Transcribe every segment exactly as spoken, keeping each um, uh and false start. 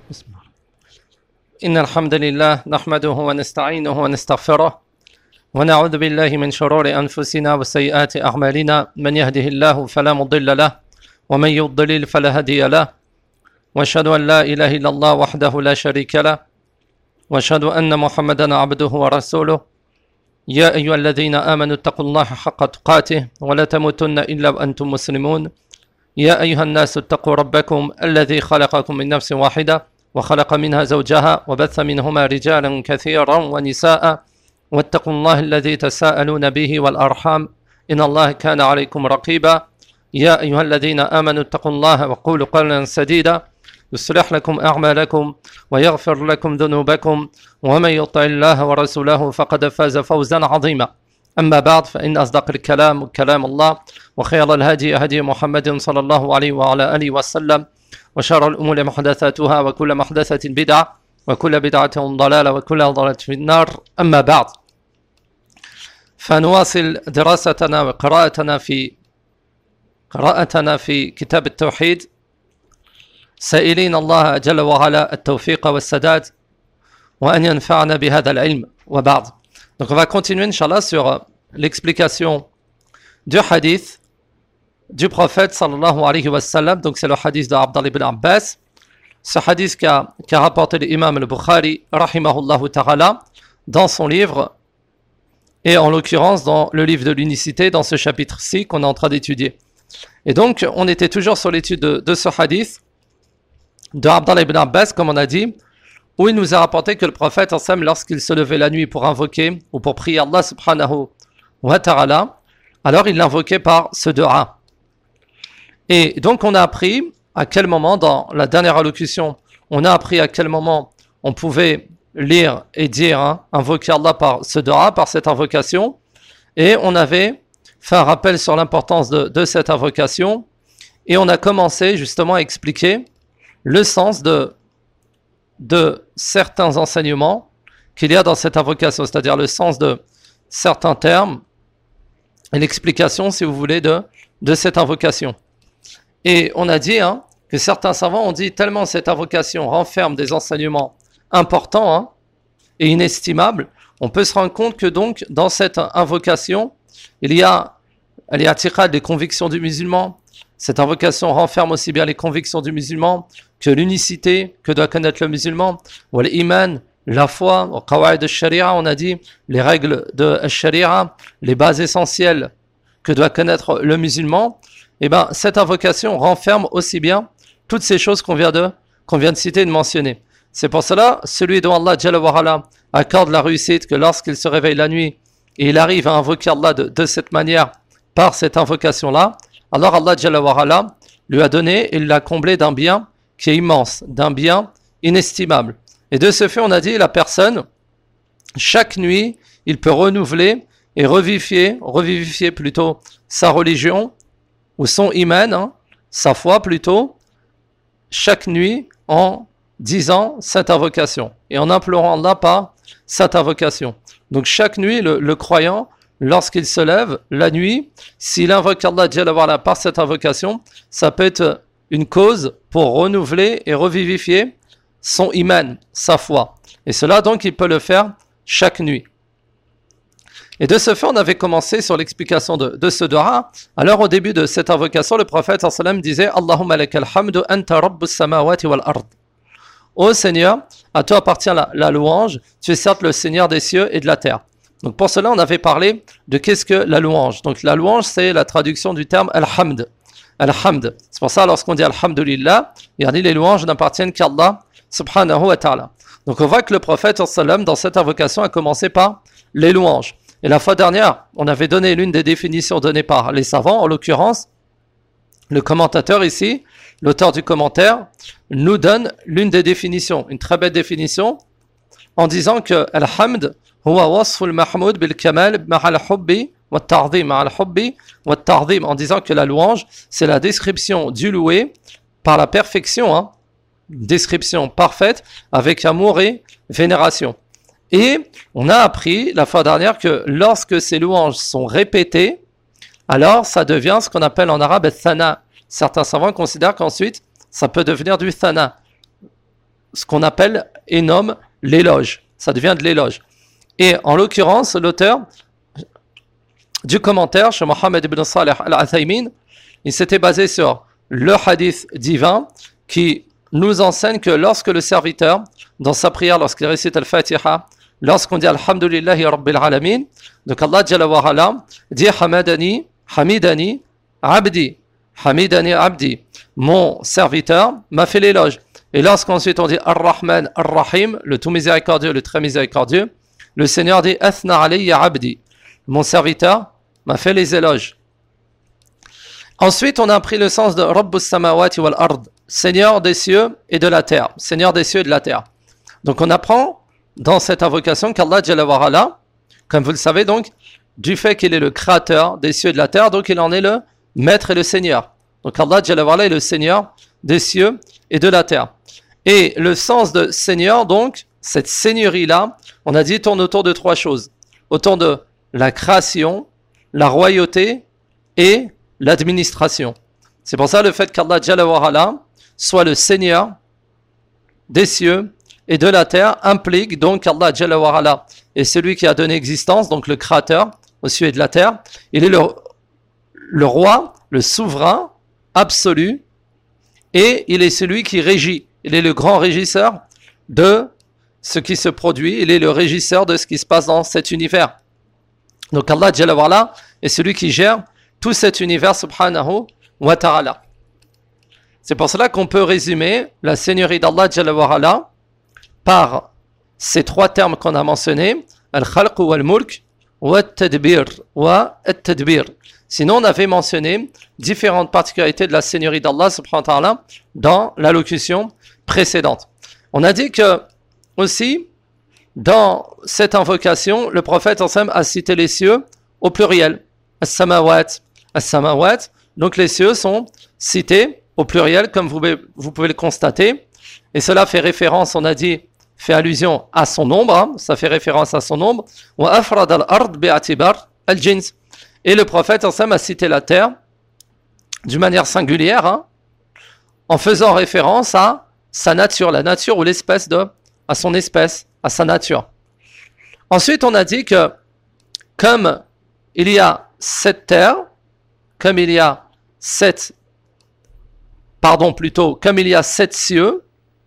بسم الله. إن الحمد لله نحمده ونستعينه ونستغفره ونعوذ بالله من شرور أنفسنا وسيئات أعمالنا من يهده الله فلا مضل له ومن يضلل فلا هادي له وأشهد أن لا إله إلا الله وحده لا شريك له وأشهد أن محمدا عبده ورسوله يا أيها الذين آمنوا اتقوا الله حق تقاته ولا تموتن إلا وأنتم مسلمون يا أيها الناس اتقوا ربكم الذي خلقكم من نفس واحدة وخلق منها زوجها وبث منهما رجالا كثيرا ونساء واتقوا الله الذي تساءلون به والأرحام إن الله كان عليكم رقيبا يا أيها الذين آمنوا اتقوا الله وقولوا قولا سديدا يصلح لكم أعمالكم ويغفر لكم ذنوبكم ومن يطع الله ورسوله فقد فاز فوزا عظيما أما بعد فإن أصدق الكلام كلام الله وخير الهدي هدي محمد صلى الله عليه وعلى آله وسلم وشر الأمور محدثاتها وكل محدثة بدعة وكل بدعة ضلالة وكل ضلالة في النار أما بعد فنواصل دراستنا وقراءتنا في قراءتنا في كتاب التوحيد سائلين الله جل وعلا التوفيق والسداد وأن ينفعنا بهذا العلم وبعد. Donc on va continuer Inch'Allah sur l'explication du hadith du prophète sallallahu alayhi wa sallam. Donc c'est le hadith de Abdallah ibn Abbas. Ce hadith qu'a, qu'a rapporté l'imam al-Bukhari rahimahullahu ta'ala dans son livre et en l'occurrence dans le livre de l'unicité dans ce chapitre-ci qu'on est en train d'étudier. Et donc on était toujours sur l'étude de, de ce hadith de Abdallah ibn Abbas comme on a dit, où il nous a rapporté que le prophète ensemble lorsqu'il se levait la nuit pour invoquer ou pour prier Allah subhanahu wa ta'ala, alors il l'invoquait par ce dua. Et donc on a appris à quel moment, dans la dernière allocution, on a appris à quel moment on pouvait lire et dire, hein, invoquer Allah par ce dua, par cette invocation. Et on avait fait un rappel sur l'importance de, de cette invocation. Et on a commencé justement à expliquer le sens de, de certains enseignements qu'il y a dans cette invocation, c'est-à-dire le sens de certains termes et l'explication, si vous voulez, de, de cette invocation. Et on a dit hein, que certains savants ont dit tellement cette invocation renferme des enseignements importants hein, et inestimables, on peut se rendre compte que donc dans cette invocation, il y a al-i'tiqad, les convictions du musulman. Cette invocation renferme aussi bien les convictions du musulman que l'unicité que doit connaître le musulman, ou l'iman, la foi, au qawaid de sharia, on a dit les règles de sharia, les bases essentielles que doit connaître le musulman. Et bien cette invocation renferme aussi bien toutes ces choses qu'on vient de, qu'on vient de citer et de mentionner. C'est pour cela, celui dont Allah Jalla wa Ala accorde la réussite, que lorsqu'il se réveille la nuit et il arrive à invoquer Allah de, de cette manière, par cette invocation-là, alors Allah Jalla wa Ala lui a donné et l'a comblé d'un bien qui est immense, d'un bien inestimable. Et de ce fait, on a dit, la personne, chaque nuit, il peut renouveler et revivifier, revivifier plutôt sa religion, ou son iman, hein, sa foi plutôt, chaque nuit en disant cette invocation et en implorant Allah par cette invocation. Donc chaque nuit, le, le croyant, lorsqu'il se lève la nuit, s'il invoque Allah Jalla wa Ala par cette invocation, ça peut être une cause pour renouveler et revivifier son iman, sa foi. Et cela donc il peut le faire chaque nuit. Et de ce fait, on avait commencé sur l'explication de, de ce dua. Alors au début de cette invocation, le prophète sallallahu alayhi wa sallam disait Allahumma lakal hamdu anta rabbus samawati wal ard. Ô Seigneur, à toi appartient la, la louange, tu es certes le Seigneur des cieux et de la terre. Donc pour cela, on avait parlé de qu'est-ce que la louange. Donc la louange, c'est la traduction du terme al-hamd. Al-hamd. C'est pour ça, lorsqu'on dit alhamdulillah, il a dit les louanges n'appartiennent qu'à Allah subhanahu wa ta'ala. Donc on voit que le prophète sallallahu alayhi wa sallam, dans cette invocation, a commencé par les louanges. Et la fois dernière, on avait donné l'une des définitions données par les savants, en l'occurrence, le commentateur ici, l'auteur du commentaire, nous donne l'une des définitions, une très belle définition, en disant que Al-Hamd, huwa wasful mahmoud bil kamal ma'al hubbi wa ta'zim, ma'al hubbi wa ta'zim, en disant que la louange, c'est la description du loué par la perfection, hein, description parfaite, avec amour et vénération. Et on a appris la fois dernière que lorsque ces louanges sont répétées, alors ça devient ce qu'on appelle en arabe thana. Certains savants considèrent qu'ensuite ça peut devenir du thana. ce qu'on appelle et nomme l'éloge. Ça devient de l'éloge. Et en l'occurrence, l'auteur du commentaire, chez Mohammed ibn Salih al-Uthaymin, il s'était basé sur le hadith divin qui nous enseigne que lorsque le serviteur, dans sa prière, lorsqu'il récite al-Fatiha, lorsqu'on dit Alhamdulillahi Rabbil Alamin, donc Allah Jalla wa Ala dit Hamadani, Hamidani, Abdi, Hamidani Abdi, mon serviteur m'a fait l'éloge. Et lorsqu'ensuite on dit Ar-Rahman, Ar-Rahim, le tout miséricordieux, le très miséricordieux, le Seigneur dit Athna alayya Abdi, mon serviteur m'a fait les éloges. Ensuite, on a appris le sens de Rabbus Samawati wal Ard, Seigneur des cieux et de la terre, Seigneur des cieux et de la terre. Donc on apprend dans cette invocation qu'Allah Jalla wa Ala, comme vous le savez donc, du fait qu'il est le créateur des cieux et de la terre, donc il en est le maître et le Seigneur. Donc Allah Jalla wa Ala est le Seigneur des cieux et de la terre. Et le sens de Seigneur, donc, cette seigneurie-là, on a dit tourne autour de trois choses. Autour de la création, la royauté et l'administration. C'est pour ça le fait qu'Allah Jalla wa Ala soit le Seigneur des cieux et de la terre implique donc qu'Allah Jalla wa Ala est celui qui a donné existence, donc le créateur aux cieux et de la terre. Il est le, le roi, le souverain absolu, et il est celui qui régit. Il est le grand régisseur de ce qui se produit. Il est le régisseur de ce qui se passe dans cet univers. Donc Allah Jalla wa Ala est celui qui gère tout cet univers subhanahu wa ta'ala. C'est pour cela qu'on peut résumer la seigneurie d'Allah Jalla wa Ala par ces trois termes qu'on a mentionnés, al-khalq wa al-mulk wa al-tadbir wa al-tadbir. Sinon, on avait mentionné différentes particularités de la seigneurie d'Allah subhanahu wa ta'ala dans l'allocution précédente. On a dit que aussi, dans cette invocation, le prophète a cité les cieux au pluriel. As-samawat, as-samawat. Donc les cieux sont cités au pluriel, comme vous, vous pouvez le constater. Et cela fait référence, on a dit, fait allusion à son nombre. Hein, ça fait référence à son nombre. Wa afrad al-ard bi'atibar al-jins. Et le prophète a cité la terre d'une manière singulière, hein, en faisant référence à sa nature, la nature ou l'espèce de, à son espèce, à sa nature. Ensuite, on a dit que comme il y a sept terres, comme il y a sept, pardon plutôt, comme il y a sept cieux,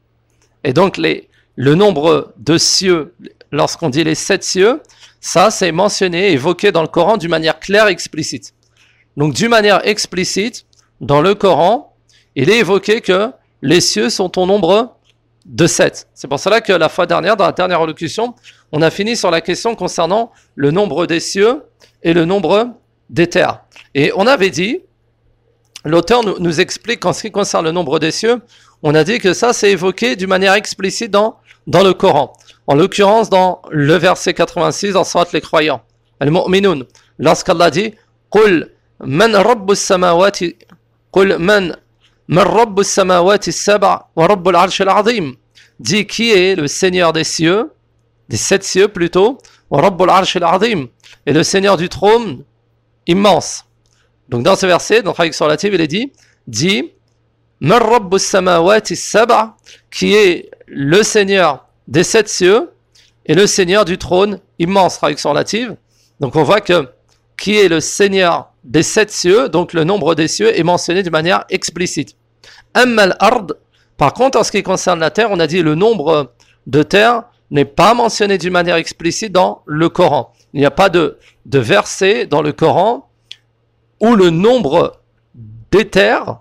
et donc les, le nombre de cieux, lorsqu'on dit les sept cieux, ça c'est mentionné, évoqué dans le Coran d'une manière claire et explicite. Donc d'une manière explicite, dans le Coran, il est évoqué que les cieux sont au nombre de sept. C'est pour cela que la fois dernière, dans la dernière allocution, on a fini sur la question concernant le nombre des cieux et le nombre des terres. Et on avait dit, l'auteur nous, nous explique qu'en ce qui concerne le nombre des cieux, on a dit que ça c'est évoqué d'une manière explicite dans, dans le Coran. En l'occurrence dans le verset quatre-vingt-six, dans Surat les croyants, Al-Mu'minun, lorsqu'Allah dit « Qul man rabbus samawati, qul man man rabbus samawati sab'a wa rabbul arshil azim » dit qui est le Seigneur des cieux, des sept cieux plutôt, wa rabbul arshil azim, et le Seigneur du trône immense. Donc dans ce verset, dans la traduction relative, il est dit, dit man rabbus samawati sab'a, qui est le Seigneur des sept cieux et le Seigneur du trône immense, traduction relative. Donc on voit que qui est le Seigneur des sept cieux, donc le nombre des cieux est mentionné de manière explicite. Ammal ard, par contre en ce qui concerne la terre, on a dit le nombre de terres n'est pas mentionné d'une manière explicite dans le Coran. Il n'y a pas de, de verset dans le Coran où le nombre des terres,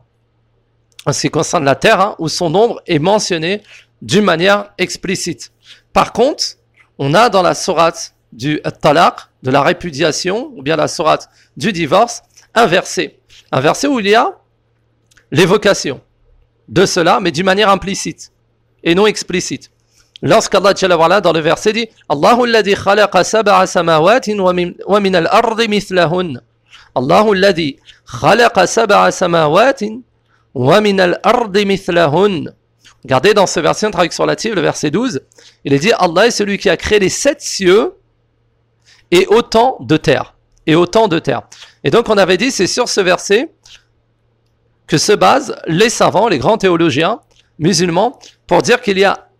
en ce qui concerne la terre, hein, où son nombre est mentionné d'une manière explicite. Par contre, on a dans la sourate du talaq, de la répudiation, ou bien la sourate du divorce, un verset. Un verset où il y a l'évocation de cela, mais d'une manière implicite et non explicite. Lorsqu'Allah Jalla wa Ala, dans le verset dit Allahu alladhi khalaqa sab'a samawatin wa min al-ardi mithlahun. Allahu alladhi khalaqa sab'a samawatin wa min al-ardi mithlahun. Regardez dans ce verset en traduction relative, le verset douze, il est dit Allah est celui qui a créé les sept cieux et autant de terres. Et autant de terres. Et donc on avait dit, c'est sur ce verset que se basent les savants, les grands théologiens musulmans, pour dire qu'il y a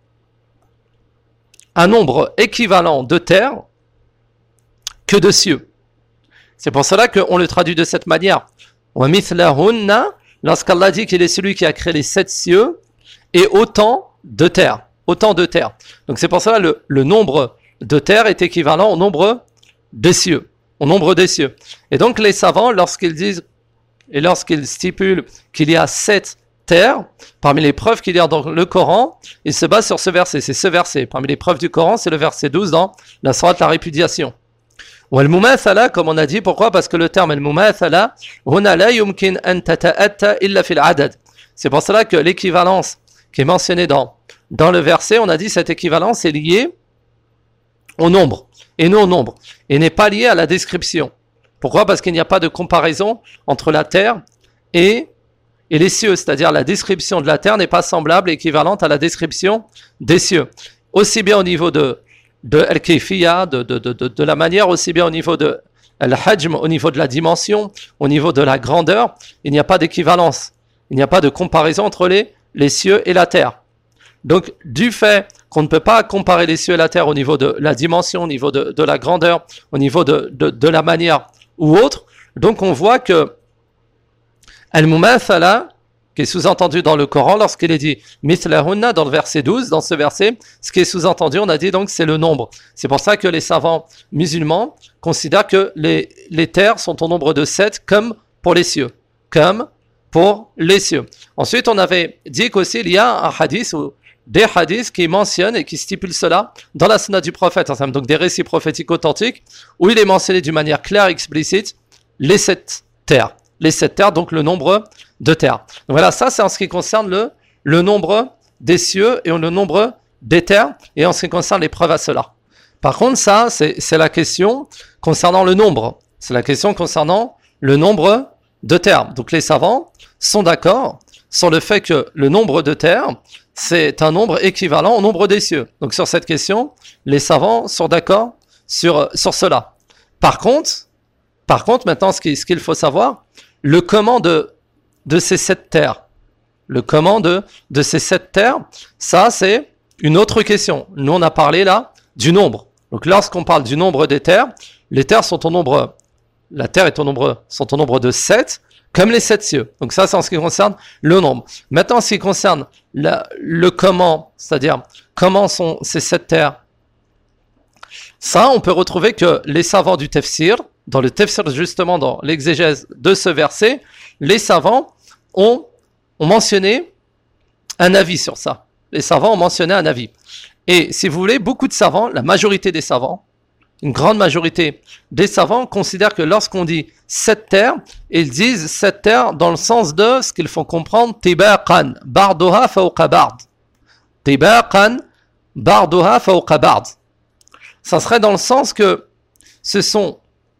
un nombre équivalent de terres que de cieux. C'est pour cela qu'on le traduit de cette manière. Lorsqu'Allah dit qu'il est celui qui a créé les sept cieux et autant de terres. Autant de terres. Donc c'est pour cela que le, le nombre de terres est équivalent au nombre des cieux. Au nombre des cieux. Et donc les savants, lorsqu'ils disent et lorsqu'ils stipulent qu'il y a sept terres, parmi les preuves qu'il y a dans le Coran, ils se basent sur ce verset. C'est ce verset. Parmi les preuves du Coran, c'est le verset douze dans la sourate de la répudiation. Wal-mumathala, comme on a dit, pourquoi? Parce que le terme al-mumathala, huna la yumkin an tata'atta illa fil adad. C'est pour cela que l'équivalence qui est mentionnée dans, dans le verset, on a dit cette équivalence est liée au nombre, et non au nombre, et n'est pas liée à la description. Pourquoi? Parce qu'il n'y a pas de comparaison entre la terre et, et les cieux, c'est-à-dire la description de la terre n'est pas semblable et équivalente à la description des cieux. Aussi bien au niveau de de al-kayfiyya, de, de, de, de, de la manière, aussi bien au niveau de al-hajm, au niveau de la dimension, au niveau de la grandeur, il n'y a pas d'équivalence. Il n'y a pas de comparaison entre les, les cieux et la terre. Donc, du fait qu'on ne peut pas comparer les cieux et la terre au niveau de la dimension, au niveau de, de la grandeur, au niveau de, de, de la manière ou autre, donc on voit que al-mumathala, qui est sous-entendu dans le Coran lorsqu'il est dit mithlahunna dans le verset douze, dans ce verset, ce qui est sous-entendu, on a dit donc c'est le nombre. C'est pour ça que les savants musulmans considèrent que les, les terres sont au nombre de sept comme pour les cieux, comme pour les cieux. Ensuite, on avait dit qu'aussi il y a un hadith ou des hadiths qui mentionnent et qui stipulent cela dans la sunna du prophète, donc des récits prophétiques authentiques où il est mentionné d'une manière claire et explicite les sept terres. Les sept terres, donc le nombre de terres. Donc voilà, ça c'est en ce qui concerne le, le nombre des cieux et le nombre des terres, et en ce qui concerne les preuves à cela. Par contre, ça, c'est, c'est la question concernant le nombre. C'est la question concernant le nombre de terres. Donc les savants sont d'accord sur le fait que le nombre de terres, c'est un nombre équivalent au nombre des cieux. Donc sur cette question, les savants sont d'accord sur, sur cela. Par contre, par contre, maintenant, ce qu'il, ce qu'il faut savoir, le comment de, de ces sept terres, le comment de, de ces sept terres, ça c'est une autre question. Nous on a parlé là du nombre. Donc lorsqu'on parle du nombre des terres, les terres sont au nombre, la terre est au nombre, sont au nombre de sept, comme les sept cieux. Donc ça c'est en ce qui concerne le nombre. Maintenant en ce qui concerne la, le comment, c'est-à-dire comment sont ces sept terres, ça on peut retrouver que les savants du tafsir, dans le tafsir justement, dans l'exégèse de ce verset, les savants ont, ont mentionné un avis sur ça. Les savants ont mentionné un avis. Et si vous voulez, beaucoup de savants, la majorité des savants, une grande majorité des savants considèrent que lorsqu'on dit sept terres, ils disent sept terres dans le sens de ce qu'ils font comprendre tibaqan, bardoha fawqa bard. Tibaqan, bardoha fawqa bard. Ça serait dans le sens que ce sont,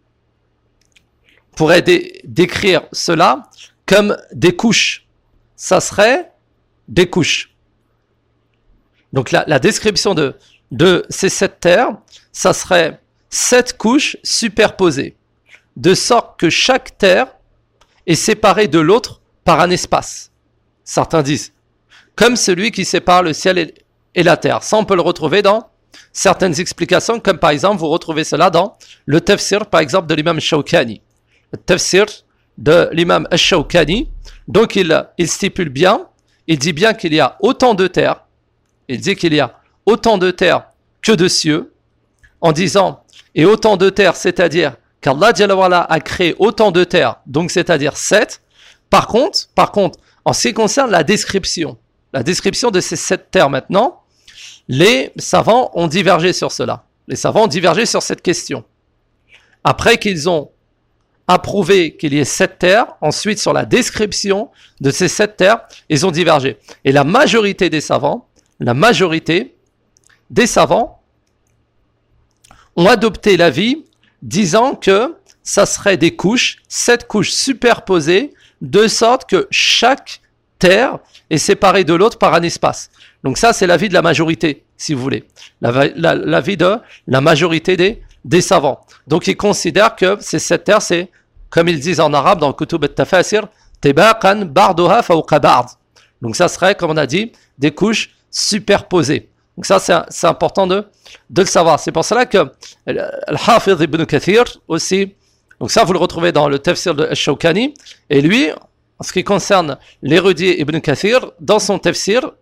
on pourrait dé- décrire cela comme des couches. Ça serait des couches. Donc la, la description de, de ces sept terres, ça serait sept couches superposées, de sorte que chaque terre est séparée de l'autre par un espace. Certains disent, comme celui qui sépare le ciel et, et la terre. Ça, on peut le retrouver dans certaines explications, comme par exemple, vous retrouvez cela dans le tafsir, par exemple, de l'imam Shawkani. Le tafsir de l'imam Shawkani, donc il, il stipule bien, il dit bien qu'il y a autant de terres, il dit qu'il y a autant de terres que de cieux, en disant, et autant de terres, c'est-à-dire qu'Allah Jalla wa Ala a créé autant de terres, donc c'est-à-dire sept. Par contre, par contre, en ce qui concerne la description, la description de ces sept terres maintenant, les savants ont divergé sur cela. Les savants ont divergé sur cette question. Après qu'ils ont approuvé qu'il y ait sept terres, ensuite sur la description de ces sept terres, ils ont divergé. Et la majorité des savants, la majorité des savants ont adopté l'avis disant que ça serait des couches, sept couches superposées, de sorte que chaque terre est séparée de l'autre par un espace. Donc ça, c'est l'avis de la majorité, si vous voulez. La, la, l'avis de la majorité des, des savants. Donc ils considèrent que ces sept terres, c'est, comme ils disent en arabe dans le Kutub al-Tafasir, Tibaqan bardoha fawqa bard. Donc ça serait, comme on a dit, des couches superposées. Donc ça, c'est, c'est important de, de le savoir. C'est pour cela que Al-Hafiz ibn Kathir aussi, donc ça vous le retrouvez dans le tafsir de Ash-Shawkani, et lui, en ce qui concerne l'érudit Ibn Kathir, dans son tafsir,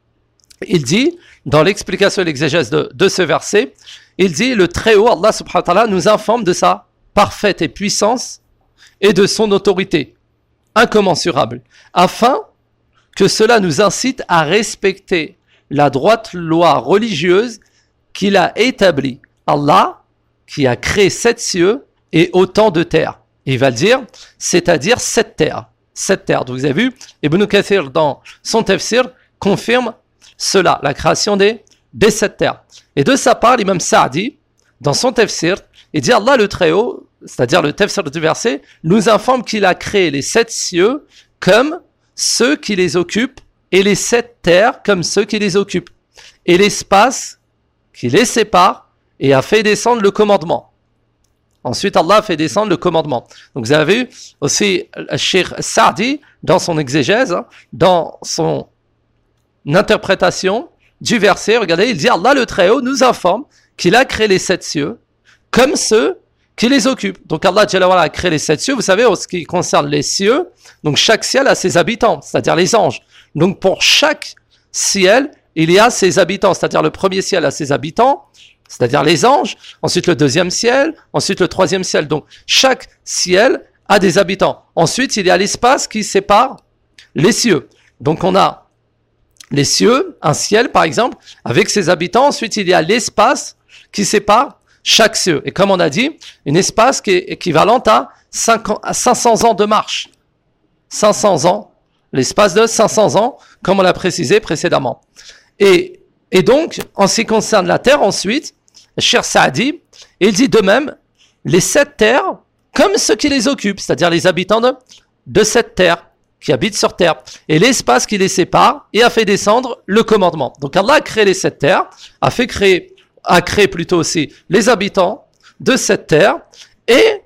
il dit, dans l'explication et l'exégèse de, de ce verset, il dit, le Très-Haut, Allah subhanahu wa ta'ala, nous informe de sa parfaite et puissance et de son autorité incommensurable, afin que cela nous incite à respecter la droite loi religieuse qu'il a établie. Allah, qui a créé sept cieux et autant de terres. Et il va le dire, c'est-à-dire sept terres. Sept terres. Donc vous avez vu, Ibn Kathir, dans son tafsir, confirme cela, la création des, des sept terres. Et de sa part, l'imam Sa'di, dans son tafsir, il dit Allah le Très-Haut, c'est-à-dire le tafsir du verset, nous informe qu'il a créé les sept cieux comme ceux qui les occupent et les sept terres comme ceux qui les occupent, et l'espace qui les sépare, et a fait descendre le commandement. Ensuite, Allah a fait descendre le commandement. Donc vous avez vu aussi le Cheikh Sa'di, dans son exégèse, dans son interprétation du verset, regardez, il dit Allah le Très-Haut nous informe qu'il a créé les sept cieux comme ceux qui les occupent. Donc Allah Jalla wa Ala a créé les sept cieux. Vous savez, en ce qui concerne les cieux, donc chaque ciel a ses habitants, c'est-à-dire les anges. Donc pour chaque ciel, il y a ses habitants, c'est-à-dire le premier ciel a ses habitants, c'est-à-dire les anges, ensuite le deuxième ciel, ensuite le troisième ciel. Donc chaque ciel a des habitants. Ensuite, il y a l'espace qui sépare les cieux. Donc on a les cieux, un ciel par exemple, avec ses habitants. Ensuite, il y a l'espace qui sépare chaque cieux. Et comme on a dit, un espace qui est équivalent à, cinq ans, à cinq cents ans de marche. cinq cents ans, l'espace de cinq cents ans, comme on l'a précisé précédemment. Et, et donc, en ce qui concerne la terre, ensuite, Cheikh Sa'di, il dit de même, les sept terres, comme ceux qui les occupent, c'est-à-dire les habitants de, de cette terre, qui habitent sur terre, et l'espace qui les sépare, et a fait descendre le commandement. Donc Allah a créé les sept terres, a fait créer, a créé plutôt aussi les habitants de cette terre, et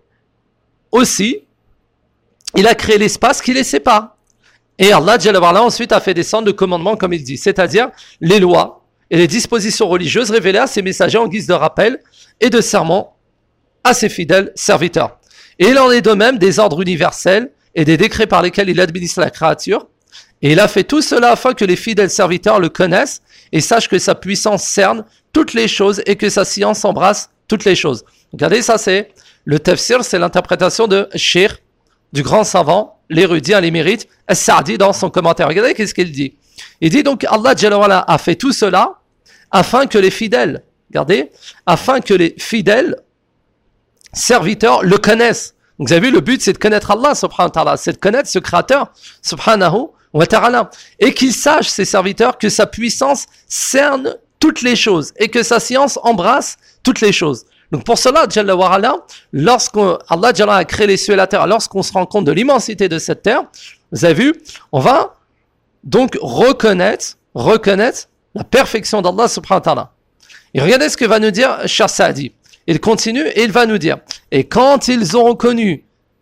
aussi, il a créé l'espace qui les sépare. Et Allah Jalla wa Ala ensuite a fait descendre le commandement, comme il dit, c'est-à-dire les lois et les dispositions religieuses révélées à ses messagers en guise de rappel et de serment à ses fidèles serviteurs. Et il en est de même des ordres universels et des décrets par lesquels il administre la créature. Et il a fait tout cela afin que les fidèles serviteurs le connaissent et sachent que sa puissance cerne toutes les choses et que sa science embrasse toutes les choses. Regardez, ça c'est le tafsir, c'est l'interprétation de Cheikh, du grand savant, l'érudit à l'émérite, As-Sa'di dans son commentaire. Regardez qu'est-ce qu'il dit. Il dit donc Allah Jalla wa Ala a fait tout cela afin que les fidèles, regardez, afin que les fidèles serviteurs le connaissent. Donc vous avez vu, le but c'est de connaître Allah subhanahu wa ta'ala, c'est de connaître ce créateur subhanahu wa ta'ala, et qu'ils sachent, ces serviteurs, que sa puissance cerne toutes les choses et que sa science embrasse toutes les choses. Donc pour cela, Jalla wa Ala, lorsqu'on Allah Jalla a créé les cieux et la terre, lorsqu'on se rend compte de l'immensité de cette terre, vous avez vu, on va donc reconnaître, reconnaître la perfection d'Allah subhanahu wa ta'ala. Et regardez ce que va nous dire Cheikh Sa'di. Il continue et il va nous dire, et quand ils auront connu,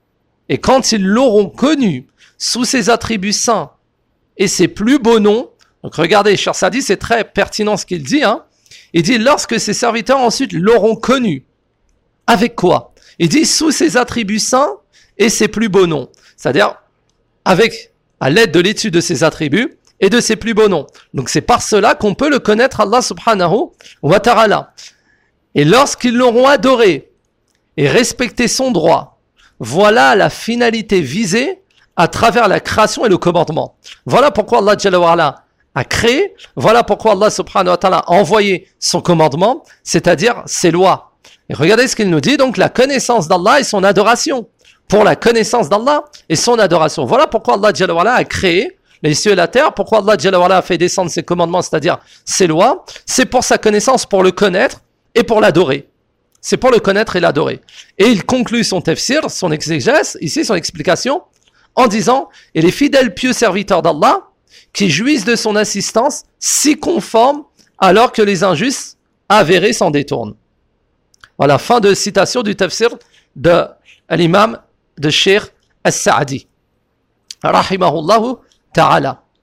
et quand ils l'auront connu sous ses attributs saints et ses plus beaux noms, donc regardez, Cheikh Sa'di, c'est très pertinent ce qu'il dit, hein. Il dit, lorsque ses serviteurs ensuite l'auront connu, avec quoi? Il dit, sous ses attributs saints et ses plus beaux noms. C'est-à-dire, avec, à l'aide de l'étude de ses attributs et de ses plus beaux noms. Donc c'est par cela qu'on peut le connaître, Allah subhanahu wa ta'ala. Et lorsqu'ils l'auront adoré et respecté son droit, voilà la finalité visée à travers la création et le commandement. Voilà pourquoi Allah Jalla wa Ala a créé, voilà pourquoi Allah subhanahu wa ta'ala a envoyé son commandement, c'est-à-dire ses lois. Et regardez ce qu'il nous dit, donc la connaissance d'Allah et son adoration. Pour la connaissance d'Allah et son adoration. Voilà pourquoi Allah Jalla wa Ala a créé les cieux et la terre, pourquoi Allah Jalla wa Ala a fait descendre ses commandements, c'est-à-dire ses lois, c'est pour sa connaissance, pour le connaître et pour l'adorer. C'est pour le connaître et l'adorer. Et il conclut son tafsir, son exégèse, ici son explication, en disant, et les fidèles pieux serviteurs d'Allah, qui jouissent de son assistance, s'y conforment, alors que les injustes avérés s'en détournent. Voilà, fin de citation du tafsir de l'imam de Cheikh As-Sa'di. Rahimahullahu ta'ala.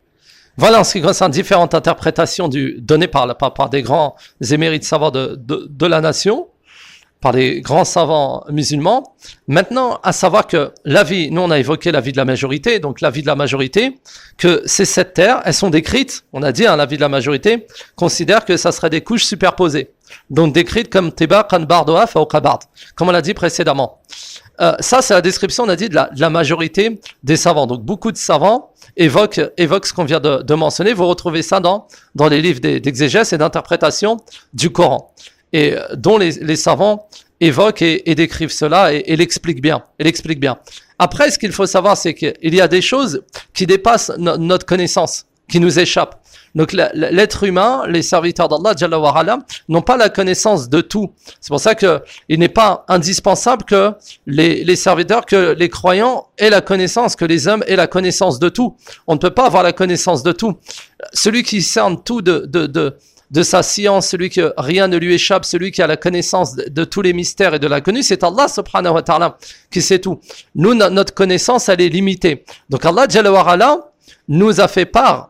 Voilà en ce qui concerne différentes interprétations du, données par, par, par des grands émérites savants de, de, de la nation, par des grands savants musulmans. Maintenant, à savoir que l'avis, nous on a évoqué l'avis de la majorité, donc l'avis de la majorité, que ces sept terres, elles sont décrites, on a dit, hein, l'avis de la majorité, considère que ça serait des couches superposées, donc décrites comme Teba, Qanbar, Doha, Fawqa Bard, comme on l'a dit précédemment. Euh, ça, c'est la description, on a dit, de la, de la majorité des savants. Donc beaucoup de savants évoquent, évoquent ce qu'on vient de, de mentionner. Vous retrouvez ça dans, dans les livres d'exégèse et d'interprétation du Coran, et dont les, les savants évoquent et, et décrivent cela et, et l'expliquent bien, et l'expliquent bien. Après, ce qu'il faut savoir, c'est qu'il y a des choses qui dépassent no, notre connaissance, qui nous échappent. Donc l'être humain, les serviteurs d'Allah, Jalla wa Ala, n'ont pas la connaissance de tout. C'est pour ça que il n'est pas indispensable que les, les serviteurs, que les croyants aient la connaissance, que les hommes aient la connaissance de tout. On ne peut pas avoir la connaissance de tout. Celui qui cerne tout de, de, de de sa science, celui que rien ne lui échappe, celui qui a la connaissance de, de tous les mystères et de l'inconnu, c'est Allah subhanahu wa ta'ala qui sait tout. Nous, no, notre connaissance, elle est limitée. Donc Allah Jalla wa Ala nous a fait part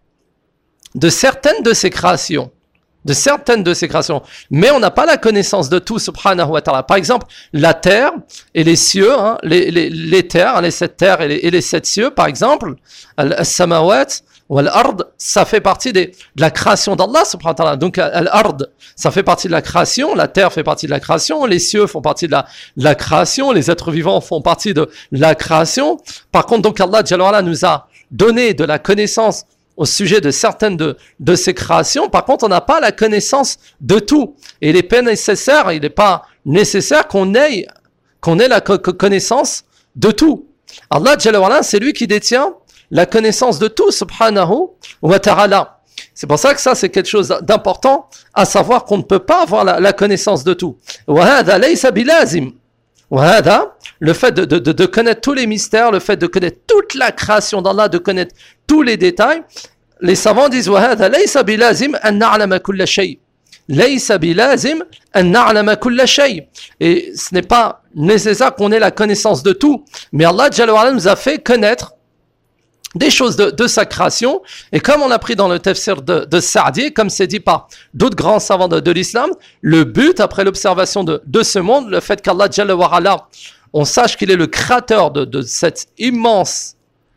de certaines de ses créations, de certaines de ses créations, mais on n'a pas la connaissance de tout subhanahu wa ta'ala. Par exemple, la terre et les cieux, hein, les, les, les terres, les sept terres et les, et les sept cieux, par exemple, al-samawat, ou al-ard, ça fait partie des, de la création d'Allah subhanahu wa ta'ala. Donc al-ard, ça fait partie de la création, la terre fait partie de la création, les cieux font partie de la, de la création, les êtres vivants font partie de la création. Par contre, donc Allah Jalla wa Ala nous a donné de la connaissance au sujet de certaines de, de ces créations. Par contre, on n'a pas la connaissance de tout. Et il n'est pas nécessaire, il n'est pas nécessaire qu'on ait, qu'on ait la co- connaissance de tout. Allah Jalla wa Ala, c'est lui qui détient la connaissance de tout, subhanahu wa ta'ala. C'est pour ça que ça, c'est quelque chose d'important, à savoir qu'on ne peut pas avoir la, la connaissance de tout. Wa hadha laysa bilazim. Wa hadha, le fait de, de, de, de connaître tous les mystères, le fait de connaître toute la création d'Allah, de connaître tous les détails, les savants disent wa hadha laysa bilazim an na'lama kulla shay. Laysa bilazim an na'lama kulla shay. Et ce n'est pas nécessaire qu'on ait la connaissance de tout, mais Allah Jalla wa Ala nous a fait connaître des choses de, de sa création, et comme on a pris dans le tafsir de, de Sa'di, comme c'est dit par d'autres grands savants de, de l'islam, le but, après l'observation de, de ce monde, le fait qu'Allah Jalla wa Ala, on sache qu'il est le créateur de, de cette immense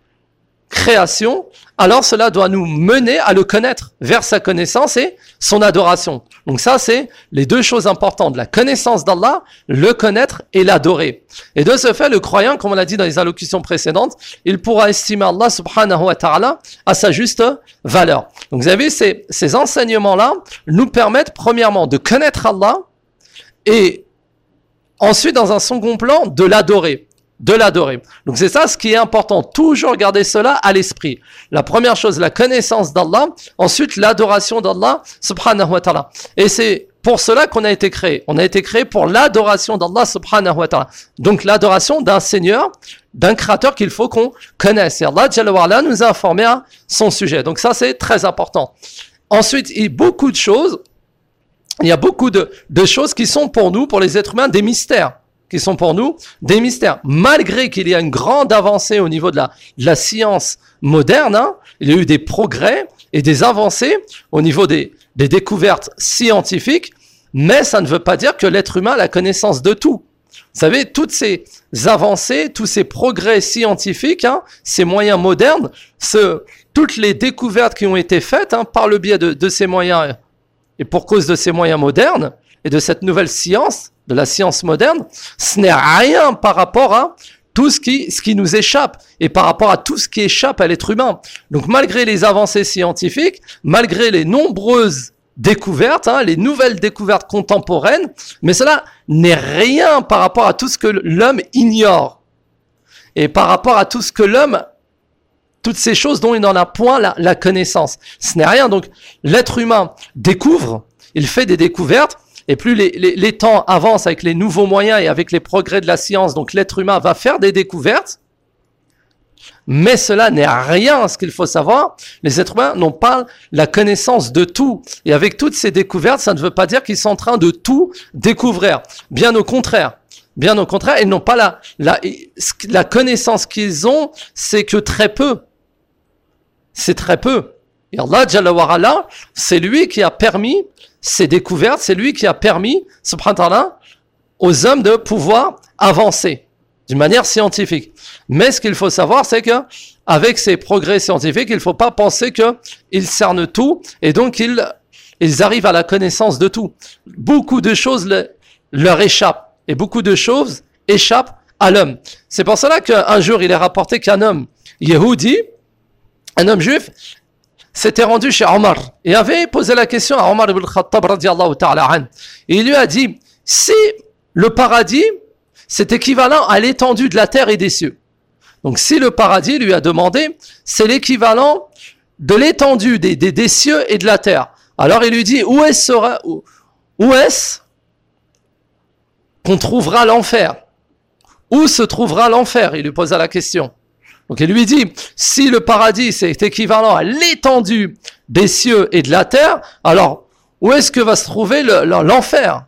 création, alors cela doit nous mener à le connaître, vers sa connaissance et son adoration. Donc ça, c'est les deux choses importantes, la connaissance d'Allah, le connaître et l'adorer. Et de ce fait, le croyant, comme on l'a dit dans les allocutions précédentes, il pourra estimer Allah subhanahu wa ta'ala à sa juste valeur. Donc vous avez ces, ces enseignements-là nous permettent premièrement de connaître Allah et ensuite, dans un second plan, de l'adorer. De l'adorer. Donc c'est ça ce qui est important. Toujours garder cela à l'esprit. La première chose, la connaissance d'Allah. Ensuite, l'adoration d'Allah subhanahu wa ta'ala. Et c'est pour cela qu'on a été créé. On a été créé pour l'adoration d'Allah subhanahu wa ta'ala. Donc l'adoration d'un Seigneur, d'un Créateur qu'il faut qu'on connaisse. Et Allah Jalla wa Ala nous a informé à son sujet. Donc ça c'est très important. Ensuite, il y a beaucoup de choses, il y a beaucoup de, de choses qui sont pour nous, pour les êtres humains, des mystères. qui sont pour nous des mystères. Malgré qu'il y a une grande avancée au niveau de la, de la science moderne, hein, il y a eu des progrès et des avancées au niveau des, des découvertes scientifiques, mais ça ne veut pas dire que l'être humain a la connaissance de tout. Vous savez, toutes ces avancées, tous ces progrès scientifiques, hein, ces moyens modernes, ce, toutes les découvertes qui ont été faites hein, par le biais de, de ces moyens et pour cause de ces moyens modernes et de cette nouvelle science, de la science moderne, ce n'est rien par rapport à tout ce qui, ce qui nous échappe et par rapport à tout ce qui échappe à l'être humain. Donc malgré les avancées scientifiques, malgré les nombreuses découvertes, hein, les nouvelles découvertes contemporaines, mais cela n'est rien par rapport à tout ce que l'homme ignore et par rapport à tout ce que l'homme, toutes ces choses dont il n'en a point la, la connaissance. Ce n'est rien. Donc l'être humain découvre, il fait des découvertes. Et plus les, les, les temps avancent avec les nouveaux moyens et avec les progrès de la science, donc l'être humain va faire des découvertes, mais cela n'est rien. Ce qu'il faut savoir, les êtres humains n'ont pas la connaissance de tout. Et avec toutes ces découvertes, ça ne veut pas dire qu'ils sont en train de tout découvrir. Bien au contraire. Bien au contraire, ils n'ont pas la, la, la connaissance qu'ils ont, c'est que très peu. C'est très peu. Et Allah Jalla wa Ala, c'est lui qui a permis ces découvertes, c'est lui qui a permis, subhanahu wa ta'ala, aux hommes de pouvoir avancer d'une manière scientifique. Mais ce qu'il faut savoir, c'est que avec ces progrès scientifiques, il ne faut pas penser qu'ils cernent tout et donc ils, ils arrivent à la connaissance de tout. Beaucoup de choses le, leur échappent et beaucoup de choses échappent à l'homme. C'est pour cela qu'un jour, il est rapporté qu'un homme yéhoudi, un homme juif, s'était rendu chez Omar et avait posé la question à Omar ibn Khattab radiallahu ta'ala an. Et il lui a dit, si le paradis, c'est équivalent à l'étendue de la terre et des cieux. Donc si le paradis, lui a demandé, c'est l'équivalent de l'étendue des, des, des cieux et de la terre. Alors il lui dit, où est-ce, où, où est-ce qu'on trouvera l'enfer? Où se trouvera l'enfer? Il lui posa la question. Donc il lui dit, si le paradis c'est équivalent à l'étendue des cieux et de la terre, alors où est-ce que va se trouver le, le, l'enfer?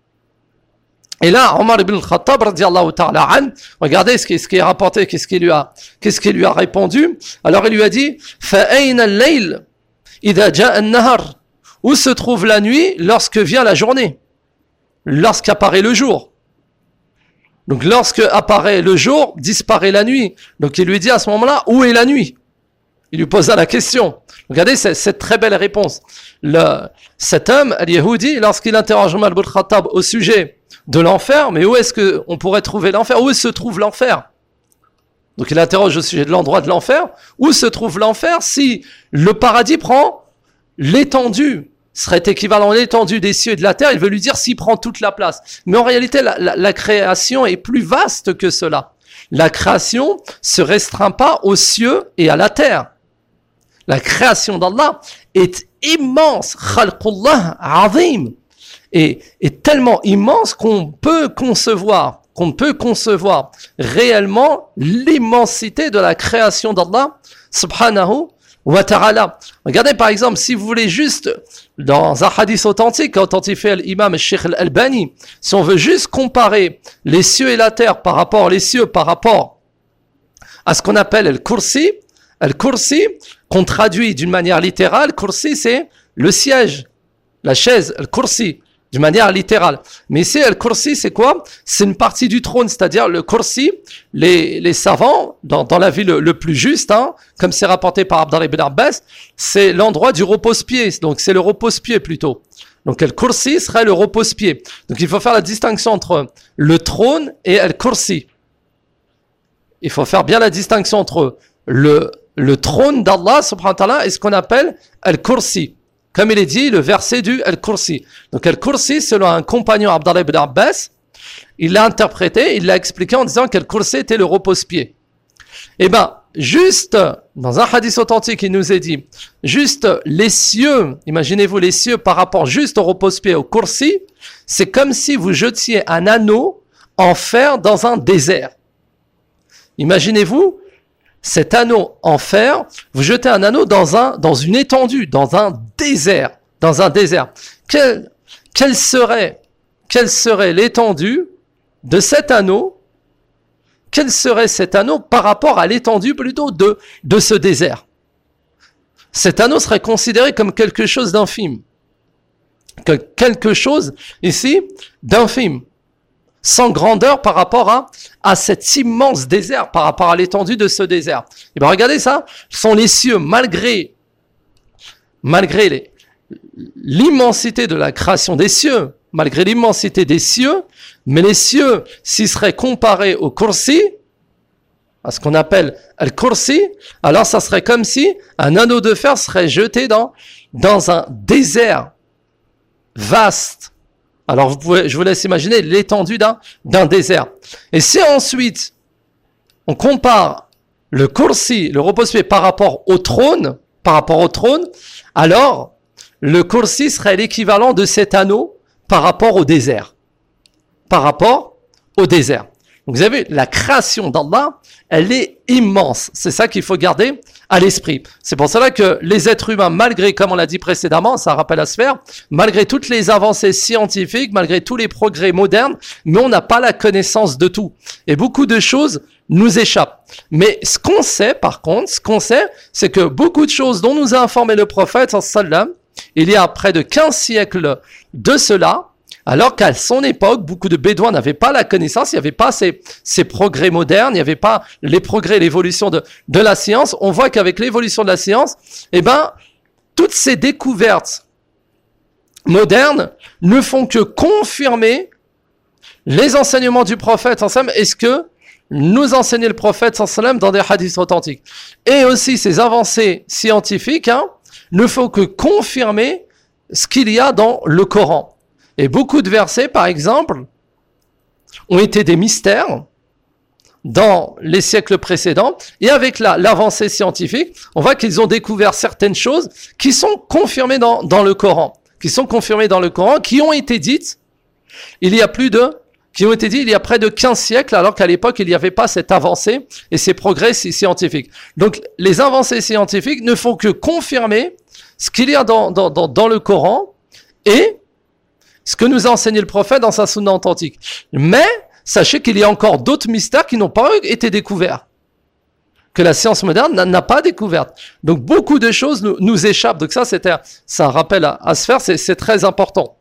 Et là, Omar ibn Khattab, radiallahu ta'ala an, regardez ce qui, ce qui est rapporté, qu'est-ce qu'il lui a, qu'est-ce qu'il lui a répondu. Alors il lui a dit, فَأَيْنَ اللَّيْلِ إِذَا جَاءَ النَّهَرِ. Où se trouve la nuit lorsque vient la journée? Lorsqu'apparaît le jour. Donc lorsque apparaît le jour, disparaît la nuit. Donc il lui dit à ce moment-là, où est la nuit? Il lui posa la question. Regardez cette, cette très belle réponse. Le, cet homme, al-Yahudi, lorsqu'il interroge Omar ibn Khattab au sujet de l'enfer, mais où est-ce qu'on pourrait trouver l'enfer? Où se trouve l'enfer? Donc il interroge au sujet de l'endroit de l'enfer. Où se trouve l'enfer si le paradis prend l'étendue? Serait équivalent à l'étendue des cieux et de la terre, il veut lui dire s'il prend toute la place. Mais en réalité, la, la, la création est plus vaste que cela. La création se restreint pas aux cieux et à la terre. La création d'Allah est immense. Khalqullah azim. Et est tellement immense qu'on peut concevoir, qu'on peut concevoir réellement l'immensité de la création d'Allah subhanahu wa ta'ala. Regardez par exemple, si vous voulez juste, dans un hadith authentique, authentifié à l'imam Sheikh al-Albani, si on veut juste comparer les cieux et la terre par rapport, les cieux par rapport à ce qu'on appelle le kursi, le kursi, qu'on traduit d'une manière littérale, kursi c'est le siège, la chaise, le kursi, d'une manière littérale. Mais ici, le kursi, c'est quoi? C'est une partie du trône, c'est-à-dire le kursi, les, les savants, dans, dans la vie le, le plus juste, hein, comme c'est rapporté par Abdallah ibn Abbas, c'est l'endroit du repose-pied, donc c'est le repose-pied plutôt. Donc le kursi serait le repose-pied. Donc il faut faire la distinction entre le trône et le kursi. Il faut faire bien la distinction entre le, le trône d'Allah, subhanahu wa ta'ala, et ce qu'on appelle le kursi. Comme il est dit, le verset du Al-Kursi. Donc Al-Kursi, selon un compagnon Abdallah ibn Abbas, il l'a interprété, il l'a expliqué en disant qu'Al-Kursi était le repose-pied. Eh bien, juste, dans un hadith authentique, il nous est dit, juste les cieux, imaginez-vous les cieux par rapport juste au repose-pied, au Kursi, c'est comme si vous jetiez un anneau en fer dans un désert. Imaginez-vous, cet anneau en fer, vous jetez un anneau dans un, dans une étendue, dans un désert, dans un désert. Quelle, quelle serait, quelle serait l'étendue de cet anneau? Quel serait cet anneau par rapport à l'étendue plutôt de, de ce désert? Cet anneau serait considéré comme quelque chose d'infime. Que quelque chose, ici, d'infime. Sans grandeur par rapport à, à cet immense désert, par rapport à l'étendue de ce désert. Et bien regardez ça, ce sont les cieux, malgré, malgré les, l'immensité de la création des cieux, malgré l'immensité des cieux, mais les cieux, s'ils seraient comparés au kursi, à ce qu'on appelle le kursi, alors ça serait comme si un anneau de fer serait jeté dans, dans un désert vaste. Alors, vous pouvez, je vous laisse imaginer l'étendue d'un, d'un désert. Et si ensuite, on compare le kursi, le repose-pied par rapport au trône, par rapport au trône, alors, le kursi serait l'équivalent de cet anneau par rapport au désert. Par rapport au désert. Donc vous avez la création d'Allah, elle est immense. C'est ça qu'il faut garder à l'esprit. C'est pour cela que les êtres humains, malgré, comme on l'a dit précédemment, ça rappelle la sphère, malgré toutes les avancées scientifiques, malgré tous les progrès modernes, mais on n'a pas la connaissance de tout. Et beaucoup de choses nous échappent. Mais ce qu'on sait, par contre, ce qu'on sait, c'est que beaucoup de choses dont nous a informé le prophète, sallam, il y a près de quinze siècles de cela, alors qu'à son époque, beaucoup de Bédouins n'avaient pas la connaissance, il n'y avait pas ces, ces progrès modernes, il n'y avait pas les progrès, l'évolution de, de la science. On voit qu'avec l'évolution de la science, eh ben, toutes ces découvertes modernes ne font que confirmer les enseignements du prophète, et ce que nous enseignait le prophète dans des hadiths authentiques. Et aussi ces avancées scientifiques hein, ne font que confirmer ce qu'il y a dans le Coran. Et beaucoup de versets, par exemple, ont été des mystères dans les siècles précédents. Et avec la, l'avancée scientifique, on voit qu'ils ont découvert certaines choses qui sont confirmées dans, dans le Coran, qui sont confirmées dans le Coran, qui ont été dites il y a plus de, qui ont été dites il y a près de quinze siècles, alors qu'à l'époque, il n'y avait pas cette avancée et ces progrès scientifiques. Donc, les avancées scientifiques ne font que confirmer ce qu'il y a dans, dans, dans, dans le Coran et ce que nous a enseigné le prophète dans sa sunna authentique. Mais, sachez qu'il y a encore d'autres mystères qui n'ont pas été découverts, que la science moderne n'a, n'a pas découvert. Donc, beaucoup de choses nous, nous échappent. Donc ça, c'était, c'est un rappel à, à se faire, c'est, c'est très important.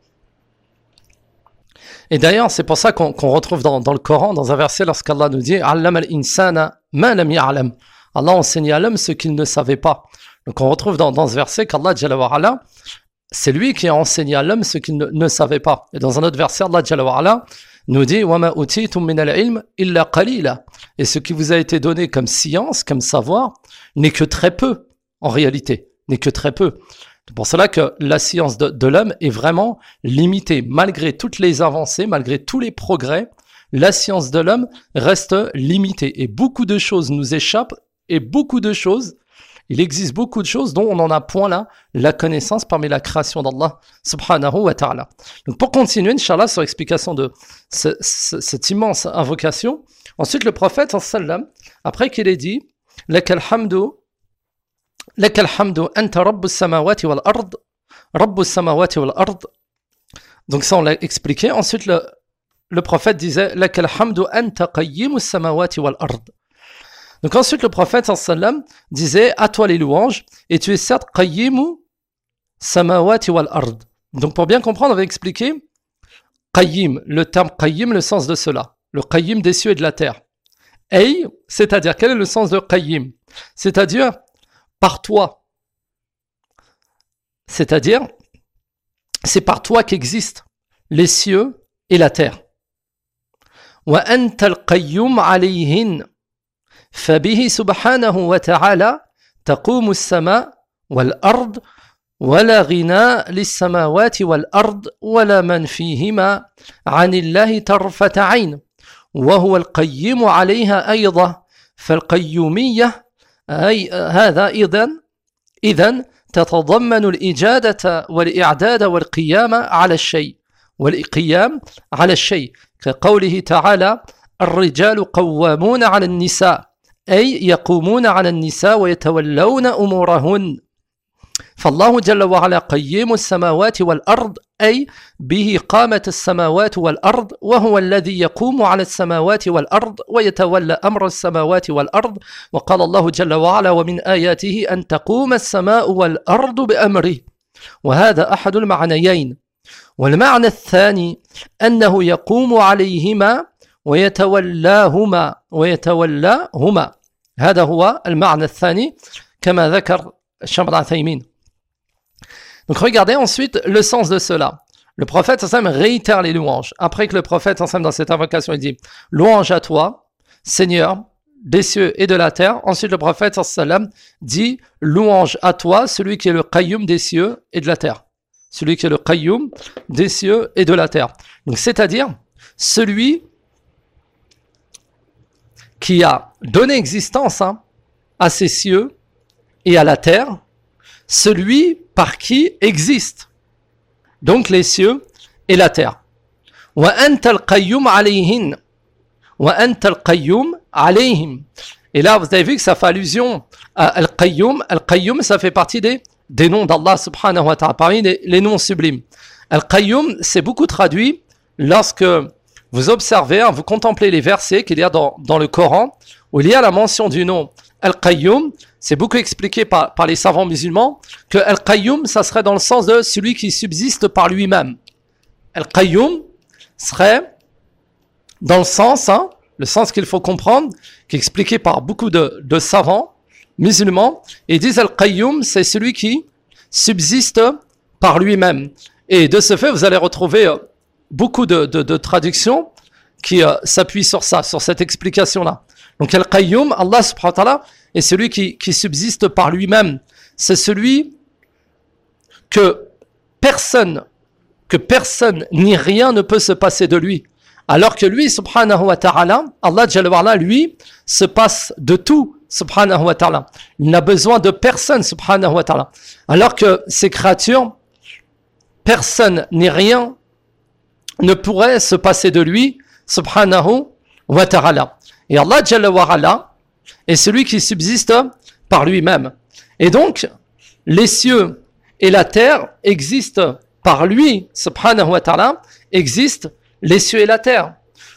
Et d'ailleurs, c'est pour ça qu'on, qu'on retrouve dans, dans le Coran, dans un verset, lorsqu'Allah nous dit « Allama al-insana ma lam ya'lam » Allah enseignait à l'homme ce qu'il ne savait pas. Donc on retrouve dans, dans ce verset qu'Allah Jalla wa Ala, c'est lui qui a enseigné à l'homme ce qu'il ne, ne savait pas. Et dans un autre verset, Allah Jalla wa Ala nous dit وَمَا أُوتِيتُم مِّنَ الْعِلْمِ إِلَّا قَلِيلًا. Et ce qui vous a été donné comme science, comme savoir, n'est que très peu, en réalité, n'est que très peu. C'est pour cela que la science de, de l'homme est vraiment limitée. Malgré toutes les avancées, malgré tous les progrès, la science de l'homme reste limitée. Et beaucoup de choses nous échappent, et beaucoup de choses, il existe beaucoup de choses dont on n'en a point là la connaissance parmi la création d'Allah subhanahu wa ta'ala. Donc pour continuer, Inch'Allah, sur l'explication de ce, ce, cette immense invocation, ensuite le prophète, sallam, après qu'il ait dit « Lakal hamdu, lakal hamdu, anta rabbus samawati wal ard, rabbus samawati wal ard ». Donc ça on l'a expliqué. Ensuite le, le prophète disait « Lakal hamdu, anta qayyimus samawati wal ard ». Donc ensuite le prophète sallam disait à toi les louanges et tu es certes qayyimu samawati wal ard. Donc pour bien comprendre on va expliquer qayyim, le terme qayyim, le sens de cela, le qayyim des cieux et de la terre. Ay, c'est-à-dire quel est le sens de qayyim? C'est-à-dire par toi. C'est-à-dire c'est par toi qu'existent les cieux et la terre. Wa anta al-qayyum alayhin. فبه سبحانه وتعالى تقوم السماء والأرض ولا غناء للسماوات والأرض ولا من فيهما عن الله طرفة عين وهو القيم عليها أيضا فالقيومية أي هذا إذن إذن تتضمن الإجادة والإعداد والقيام على الشيء والقيام على الشيء كقوله تعالى الرجال قوامون على النساء أي يقومون على النساء ويتولون أمورهن فالله جل وعلا قيم السماوات والأرض أي به قامت السماوات والأرض وهو الذي يقوم على السماوات والأرض ويتولى أمر السماوات والأرض وقال الله جل وعلا ومن آياته أن تقوم السماء والأرض بأمره وهذا أحد المعنيين والمعنى الثاني أنه يقوم عليهما ويتولاهما ويتولاهما هذا هو المعنى الثاني كما ذكر الشيخ ابن عثيمين. Donc regardez ensuite le sens de cela. Le prophète sallam réitère les louanges. Après que le prophète sallam dans cette invocation il dit louange à toi, Seigneur des cieux et de la terre. Ensuite le prophète sallam dit louange à toi, celui qui est le qayyum des cieux et de la terre. Celui qui est le qayyum des cieux et de la terre. Donc c'est-à-dire celui qui a donné existence hein, à ces cieux et à la terre, celui par qui existe donc les cieux et la terre. Wa anta al-qayyum alayhin wa anta al-qayyum alayhim. Et là, vous avez vu que ça fait allusion à Al-Qayyum. Al-Qayyum, ça fait partie des, des noms d'Allah subhanahu wa ta'ala, parmi les, les noms sublimes. Al-Qayyum, c'est beaucoup traduit lorsque vous observez, hein, vous contemplez les versets qu'il y a dans, dans le Coran, où il y a la mention du nom Al-Qayyum. C'est beaucoup expliqué par, par les savants musulmans que Al-Qayyum, ça serait dans le sens de celui qui subsiste par lui-même. Al-Qayyum serait dans le sens, hein, le sens qu'il faut comprendre, qui est expliqué par beaucoup de, de savants musulmans, et ils disent Al-Qayyum, c'est celui qui subsiste par lui-même. Et de ce fait, vous allez retrouver euh, beaucoup de, de, de traductions qui euh, s'appuient sur ça, sur cette explication-là. Donc Al-Qayyum, Allah subhanahu wa ta'ala, est celui qui, qui subsiste par lui-même. C'est celui que personne, que personne ni rien ne peut se passer de lui. Alors que lui, subhanahu wa ta'ala, Allah Jalla wa ala, lui, se passe de tout, subhanahu wa ta'ala. Il n'a besoin de personne, subhanahu wa ta'ala. Alors que ces créatures, personne ni rien ne pourrait se passer de lui, subhanahu wa ta'ala. Et Allah Jalla wa ala est celui qui subsiste par lui-même. Et donc, les cieux et la terre existent par lui, subhanahu wa ta'ala, existent les cieux et la terre.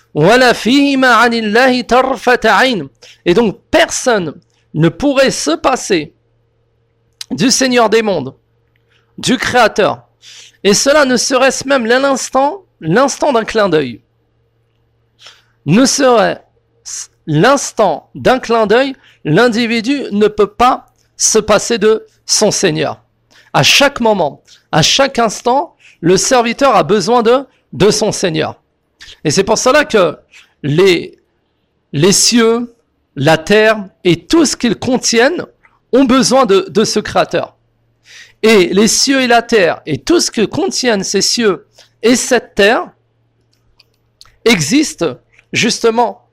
Et donc, personne ne pourrait se passer du Seigneur des mondes, du Créateur. Et cela ne serait-ce même l'instant, l'instant d'un clin d'œil. Ne serait l'instant d'un clin d'œil, l'individu ne peut pas se passer de son Seigneur. À chaque moment, à chaque instant, le serviteur a besoin de de son Seigneur. Et c'est pour cela que les, les cieux, la terre et tout ce qu'ils contiennent ont besoin de, de ce Créateur. Et les cieux et la terre et tout ce que contiennent ces cieux et cette terre existent justement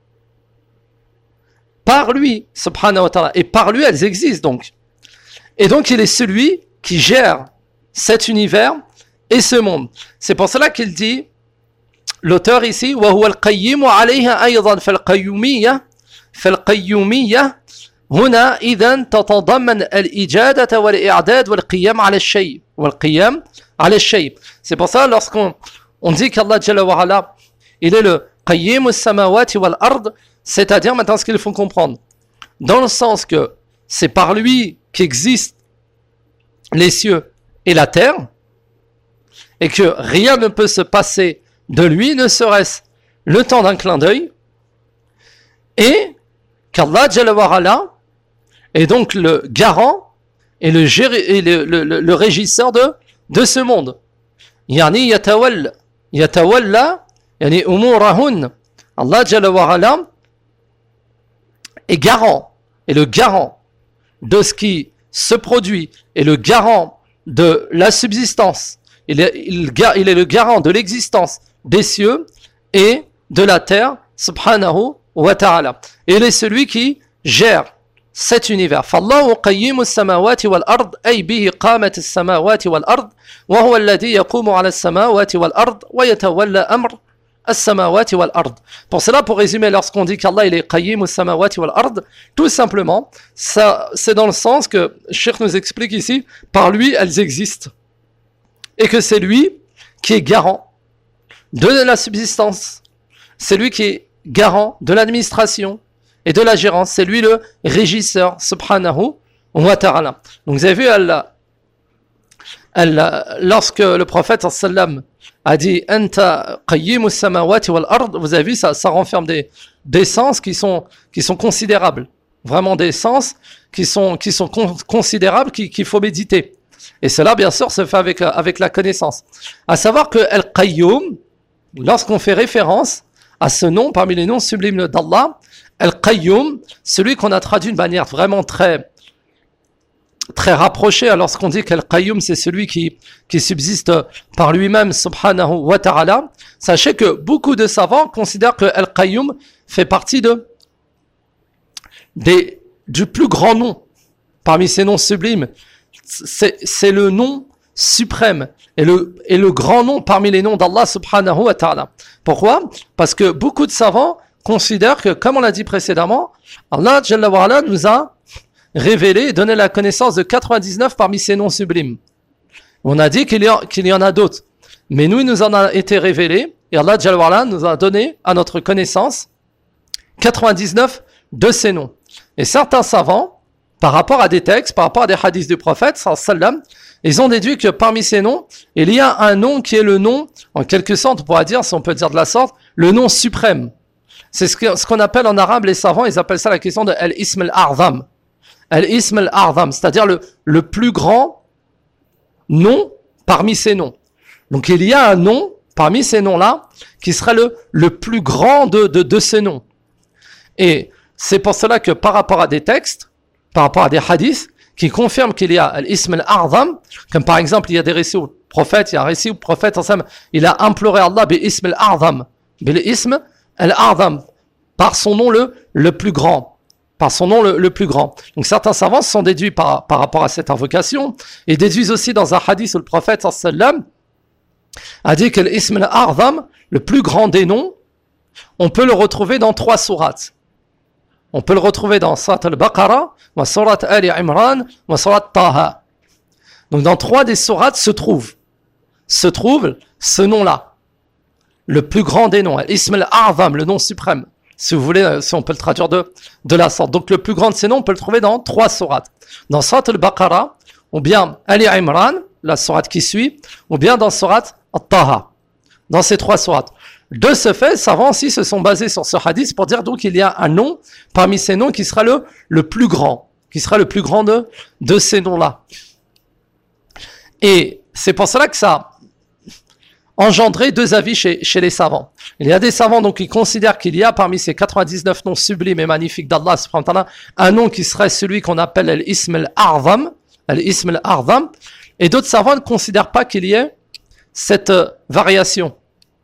par lui, subhanahu wa ta'ala. Et par lui, elles existent donc. Et donc, il est celui qui gère cet univers et ce monde. C'est pour cela qu'il dit, l'auteur ici, وَهُوَ الْقَيِّمُ عَلَيْهَا أَيْضًا فَالْقَيُّمِيَّةِ فَالْقَيُّمِيَّةِ هنا إذن تتضمن الإجادة والإعداد والقيام على الشيء والقيام على الشيء. C'est pour ça lorsqu'on on dit qu'Allah Jalla wa ala, il est le قيم السماوات والأرض, c'est-à-dire maintenant ce qu'il faut comprendre, dans le sens que c'est par lui qu'existent les cieux et la terre, et que rien ne peut se passer de lui, ne serait-ce le temps d'un clin d'œil, et qu'Allah Jalla wa ala est donc le garant et le, géri, et le, le, le, le régisseur de, de ce monde. Yani yatawalla, yatawalla, yani umurahun. Allah Jalla wa ala est garant, et le garant de ce qui se produit, et le garant de la subsistance. Il est, il, il est le garant de l'existence des cieux et de la terre, subhanahu wa ta'ala. Et il est celui qui gère cet univers. فالله قيم السماوات والأرض أي به قامة السماوات والأرض وهو الذي يقوم على السماوات والأرض ويتولى أمر السماوات والأرض. Pour cela, pour résumer, lorsqu'on dit qu'Allah il est قيم السماوات والأرض, tout simplement, ça, c'est dans le sens que Cheikh nous explique ici, par lui elles existent. Et que c'est lui qui est garant de la subsistance. C'est lui qui est garant de l'administration et de la gérance. C'est lui le régisseur, subhanahu wa ta'ala. Donc vous avez vu, elle, elle, lorsque le prophète sallam a dit Anta qayyimu samawati wal ard, vous avez vu, ça, ça renferme des, des sens qui sont, qui sont considérables. Vraiment des sens qui sont, qui sont con, considérables, qui, qu'il faut méditer. Et cela, bien sûr, se fait avec, avec la connaissance. À savoir que Al-Qayyum, lorsqu'on fait référence à ce nom, parmi les noms sublimes d'Allah, Al-Qayyum, celui qu'on a traduit d'une manière vraiment très, très rapprochée, lorsqu'on dit qu'Al-Qayyum, c'est celui qui, qui subsiste par lui-même, subhanahu wa ta'ala, sachez que beaucoup de savants considèrent que Al-Qayyum fait partie de, des, du plus grand nom parmi ces noms sublimes. C'est, c'est le nom suprême et le, et le grand nom parmi les noms d'Allah subhanahu wa ta'ala. Pourquoi ? Parce que beaucoup de savants considèrent que, comme on l'a dit précédemment, Allah Jalla wa Ala nous a révélé et donné la connaissance de quatre-vingt-dix-neuf parmi ces noms sublimes. On a dit qu'il y, a, qu'il y en a d'autres. Mais nous, il nous en a été révélé, et Allah Jalla wa Ala nous a donné à notre connaissance quatre-vingt-dix-neuf de ces noms. Et certains savants, par rapport à des textes, par rapport à des hadiths du prophète, sallam, ils ont déduit que parmi ces noms, il y a un nom qui est le nom, en quelque sorte, on pourra dire, si on peut dire de la sorte, le nom suprême. C'est ce, que, ce qu'on appelle en arabe, les savants, ils appellent ça la question de Al-Ism al-A'zam. Al-Ism al-A'zam, c'est-à-dire le, le plus grand nom parmi ces noms. Donc il y a un nom parmi ces noms-là qui serait le, le plus grand de, de, de ces noms. Et c'est pour cela que par rapport à des textes, par rapport à des hadiths, qui confirment qu'il y a Al-Ism al-A'zam, comme par exemple il y a des récits où le prophète, il y a un récit où le prophète ensemble, il a imploré Allah bi-Ism al-A'zam, bi-Ism al-A'zam, par son nom le, le plus grand, par son nom le, le plus grand. Donc certains savants se sont déduits par, par rapport à cette invocation, et déduisent aussi dans un hadith où le prophète sallam a dit que l'Ism al-A'zam, le plus grand des noms, on peut le retrouver dans trois sourates. On peut le retrouver dans Surat al-Baqarah, wa Surat Ali Imran, wa Surat Taha. Donc dans trois des sourates se trouve, se trouve ce nom-là, le plus grand des noms, Ism al-A'zam, le nom suprême, si vous voulez, si on peut le traduire de, de la sorte. Donc le plus grand de ces noms, on peut le trouver dans trois sourates. Dans Surat al-Baqarah, ou bien Ali Imran, la sourate qui suit, ou bien dans Surat Taha. Dans ces trois sourates. De ce fait, les savants aussi se sont basés sur ce hadith pour dire donc qu'il y a un nom parmi ces noms qui sera le, le plus grand, qui sera le plus grand de, de ces noms-là. Et c'est pour cela que ça a engendré deux avis chez, chez les savants. Il y a des savants donc qui considèrent qu'il y a parmi ces quatre-vingt-dix-neuf noms sublimes et magnifiques d'Allah subhanahu wa ta'ala un nom qui serait celui qu'on appelle l'Ism al-A'zam, l'Ism al-A'zam, et d'autres savants ne considèrent pas qu'il y ait cette euh, variation,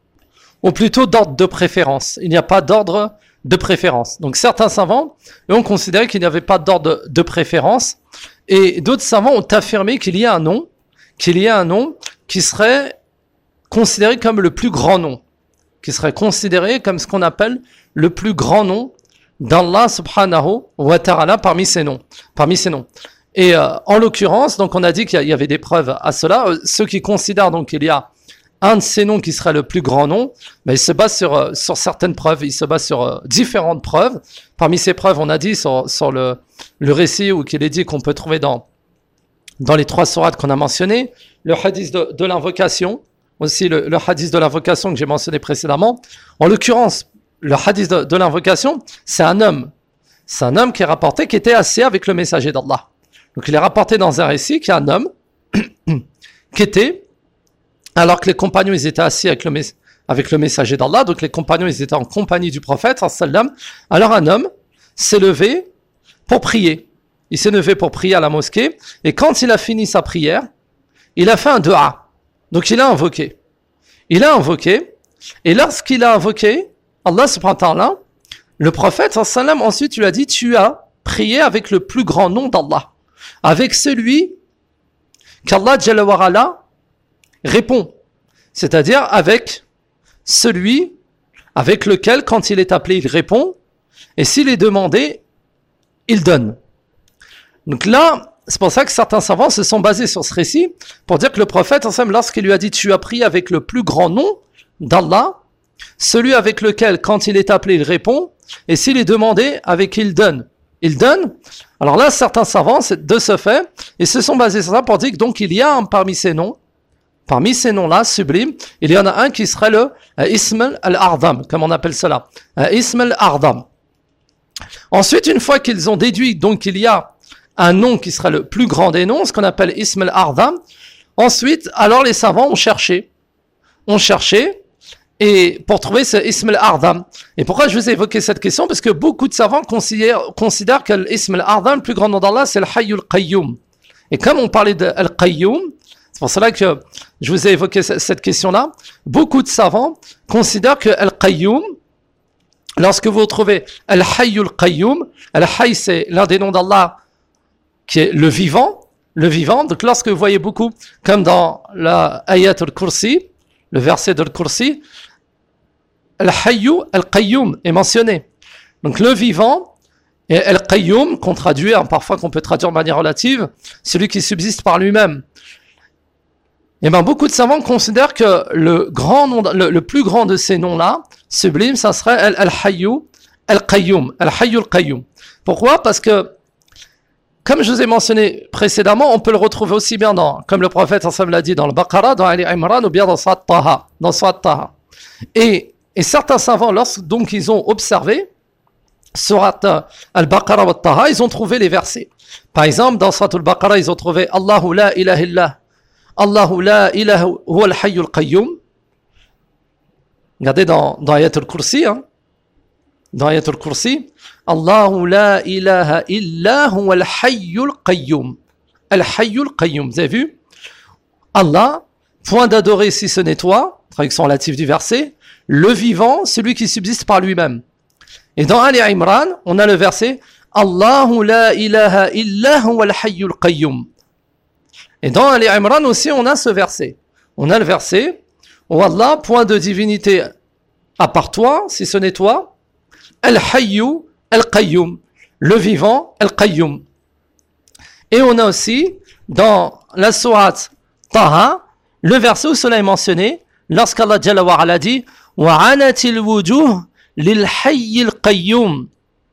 ou plutôt d'ordre de préférence. Il n'y a pas d'ordre de préférence. Donc certains savants ont considéré qu'il n'y avait pas d'ordre de préférence, et d'autres savants ont affirmé qu'il y a un nom, qu'il y a un nom qui serait considéré comme le plus grand nom, qui serait considéré comme ce qu'on appelle le plus grand nom d'Allah subhanahu wa ta'ala parmi ces noms, parmi ces noms. Et euh, en l'occurrence, donc on a dit qu'il y avait des preuves à cela. Euh, ceux qui considèrent donc qu'il y a un de ces noms qui serait le plus grand nom, mais il se base sur, euh, sur certaines preuves, il se base sur euh, différentes preuves. Parmi ces preuves, on a dit sur, sur le, le récit où qu'il est dit qu'on peut trouver dans, dans les trois sourates qu'on a mentionnées, le hadith de, de l'invocation, aussi le, le hadith de l'invocation que j'ai mentionné précédemment. En l'occurrence, le hadith de, de l'invocation, c'est un homme. C'est un homme qui est rapporté, qui était assis avec le messager d'Allah. Donc il est rapporté dans un récit qu'il y a un homme qui était, alors que les compagnons ils étaient assis avec le, mes- avec le messager d'Allah, donc les compagnons ils étaient en compagnie du prophète, sallam, alors un homme s'est levé pour prier. Il s'est levé pour prier à la mosquée, et quand il a fini sa prière, il a fait un dua. Donc il a invoqué. Il a invoqué, et lorsqu'il a invoqué, Allah subhanahu wa ta'ala, le prophète, sallam, ensuite lui a dit, tu as prié avec le plus grand nom d'Allah, avec celui qu'Allah Jalla wa Ala répond, c'est-à-dire avec celui avec lequel quand il est appelé il répond, et s'il est demandé il donne. Donc là c'est pour ça que certains savants se sont basés sur ce récit pour dire que le prophète ensemble, lorsqu'il lui a dit tu as prié avec le plus grand nom d'Allah, celui avec lequel quand il est appelé il répond, et s'il est demandé avec qui il donne, il donne. Alors là, certains savants, de ce fait, ils se sont basés sur ça pour dire que donc il y a un parmi ces noms, parmi ces noms-là, sublimes, il y en a un qui serait le euh, Ism al-A'zam, comme on appelle cela, euh, Ism al-A'zam. Ensuite, une fois qu'ils ont déduit donc qu'il y a un nom qui serait le plus grand des noms, ce qu'on appelle Ism al-A'zam, ensuite, alors les savants ont cherché, ont cherché, et pour trouver ce Ism al-A'zam. Et pourquoi je vous ai évoqué cette question? Parce que beaucoup de savants considèrent, considèrent que l'Ism al-A'zam, le plus grand nom d'Allah, c'est le Hayyul Qayyum. Et comme on parlait de Al-Qayyum, c'est pour cela que je vous ai évoqué cette question-là, beaucoup de savants considèrent que Al-Qayyum, lorsque vous retrouvez Al-Hayyul Qayyum, Al-Hayy c'est l'un des noms d'Allah qui est le vivant, le vivant. Donc lorsque vous voyez beaucoup, comme dans la Ayat al-Kursi, le verset de al-Kursi, Al-Hayyu Al-Qayyum est mentionné. Donc le vivant, et Al-Qayyum, qu'on traduit, hein, parfois qu'on peut traduire de manière relative, celui qui subsiste par lui-même. Et bien beaucoup de savants considèrent que le, grand nom, le, le plus grand de ces noms-là, sublime, ça serait Al-Hayyu Al-Qayyum. Al-Hayyu Al-Qayyum. Pourquoi? Parce que, comme je vous ai mentionné précédemment, on peut le retrouver aussi bien dans, comme le prophète sallam l'a dit, dans le Baqarah, dans Ali Imran, ou bien dans Surat Taha. Dans Surat Taha. Et, et certains savants, lorsque donc ils ont observé Surat Al-Baqarah wa Taha, ils ont trouvé les versets. Par exemple, dans Surat Al-Baqarah, ils ont trouvé Allahu la ilaha illah, Allahu la ilaha huwa al-Hayyu al-Qayyum. Regardez dans, dans Ayat al-Kursi, hein. Dans Ayat al-Kursi, Allahu la ilaha illa huwa al-Hayyu al-Qayyum. Al-Hayyu al-Qayyum. Vous avez vu? Allah, point d'adorer si ce n'est toi, traduction relative du verset, le vivant, celui qui subsiste par lui-même. Et dans Ali Imran, on a le verset Allahu la ilaha illa huwa al-Hayyu al-Qayyum. Et dans Ali Imran aussi, on a ce verset. On a le verset où Allah, point de divinité à part toi, si ce n'est toi, Al-Hayyu Al-Qayyum, le vivant Al-Qayyum. Et on a aussi, dans la sourate Taha, le verset où cela est mentionné, lorsqu'Allah Jalla wa Ala dit وَعَنَتِ الْوُجُوهِ لِلْحَيِّ الْقَيُّمِ.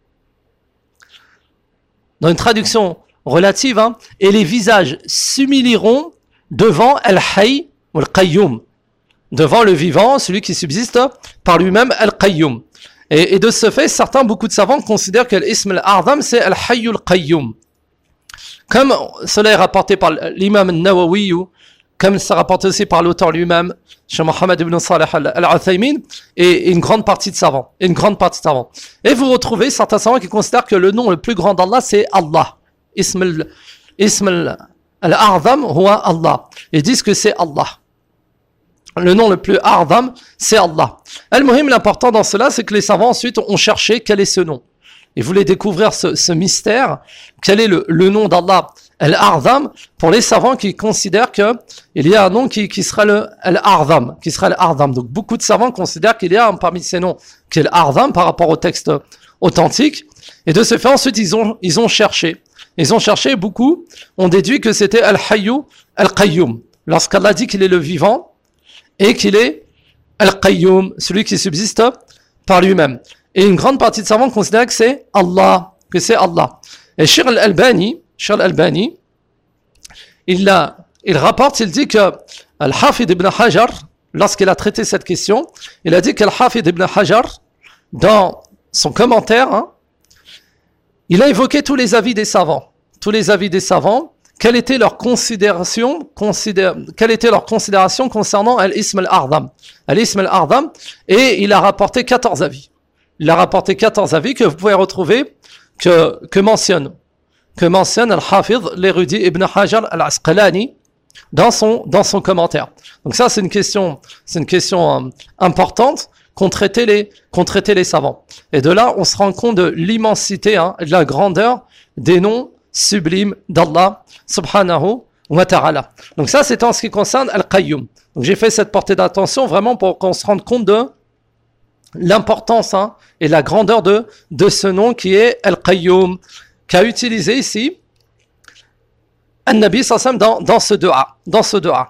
Dans une traduction relative, hein, et les visages s'humilieront devant Al-Hayy ou Al-Qayyum, devant le vivant, celui qui subsiste par lui-même, Al-Qayyum. Et, et de ce fait, certains, beaucoup de savants considèrent que l'ism al-A'zam, c'est Al-Hayy al-Qayyum. Comme cela est rapporté par l'imam al-Nawawi, ou comme c'est rapporté aussi par l'auteur lui-même, Cheikh Mohammed ibn Salih al-Uthaymin, et une grande partie de savants. Et une grande partie de savants. Et vous retrouvez certains savants qui considèrent que le nom le plus grand d'Allah, c'est Allah. Ism al- Ism al-A'zam, huwa Allah. Ils disent que c'est Allah. Le nom le plus a'zam, c'est Allah. Al-Muhim, l'important dans cela, c'est que les savants ensuite ont cherché quel est ce nom. Ils voulaient découvrir ce, ce mystère, quel est le, le nom d'Allah, Al-A'zam, pour les savants qui considèrent qu'il y a un nom qui, qui sera le Al-A'zam, qui sera Al-A'zam. Donc beaucoup de savants considèrent qu'il y a un parmi ces noms qui est Al-A'zam par rapport au texte authentique. Et de ce fait, ensuite, ils ont, ils ont cherché. Ils ont cherché, beaucoup ont déduit que c'était Al-Hayyu Al-Qayyum. Lorsqu'Allah dit qu'il est le vivant, et qu'il est Al-Qayyum, celui qui subsiste par lui-même. Et une grande partie de savants considèrent que c'est Allah, que c'est Allah. Et Cheikh Al-Albani, Cheikh Al-Albani, il, a, il rapporte, il dit que Al-Hafid ibn Hajar, lorsqu'il a traité cette question, il a dit qu'Al-Hafid ibn Hajar, dans son commentaire, hein, il a évoqué tous les avis des savants, tous les avis des savants, quelle était leur considération, considère, quelle était leur considération concernant Al-Ism Al-A'zam. Al-Ism Al-A'zam, et il a rapporté quatorze avis. Il a rapporté quatorze avis que vous pouvez retrouver, que, que mentionne, que mentionne Al-Hafidh, l'érudit Ibn Hajar Al-Asqalani, dans son, dans son commentaire. Donc ça, c'est une question, c'est une question euh, importante qu'ont traité les, qu'ont traité les savants. Et de là, on se rend compte de l'immensité, hein, de la grandeur des noms sublime d'Allah subhanahu wa ta'ala. Donc ça, c'est en ce qui concerne Al-Qayyum. Donc j'ai fait cette portée d'attention vraiment pour qu'on se rende compte de l'importance, hein, et la grandeur de, de ce nom qui est Al-Qayyum, qu'a utilisé ici An-Nabi sallam dans, dans ce dua. Dans ce dua.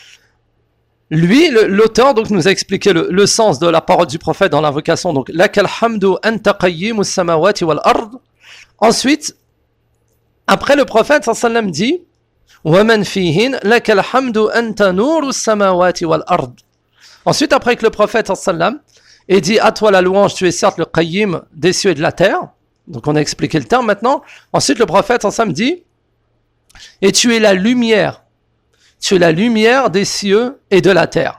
Lui, le, l'auteur, donc, nous a expliqué le, le sens de la parole du prophète dans l'invocation. Donc, Lakal hamdu anta qayyimus samawati wal ard. Ensuite, après le prophète sallam dit وَمَنْ فِيهِنْ لَكَ الْحَمْدُ أَنْتَ نُورُ السَّمَاوَاتِ وَالْأَرْضِ. Ensuite, après que le prophète sallam ait dit à toi la louange, tu es certes le qayyim des cieux et de la terre. Donc on a expliqué le terme maintenant. Ensuite, le prophète sallam dit et tu es la lumière, tu es la lumière des cieux et de la terre.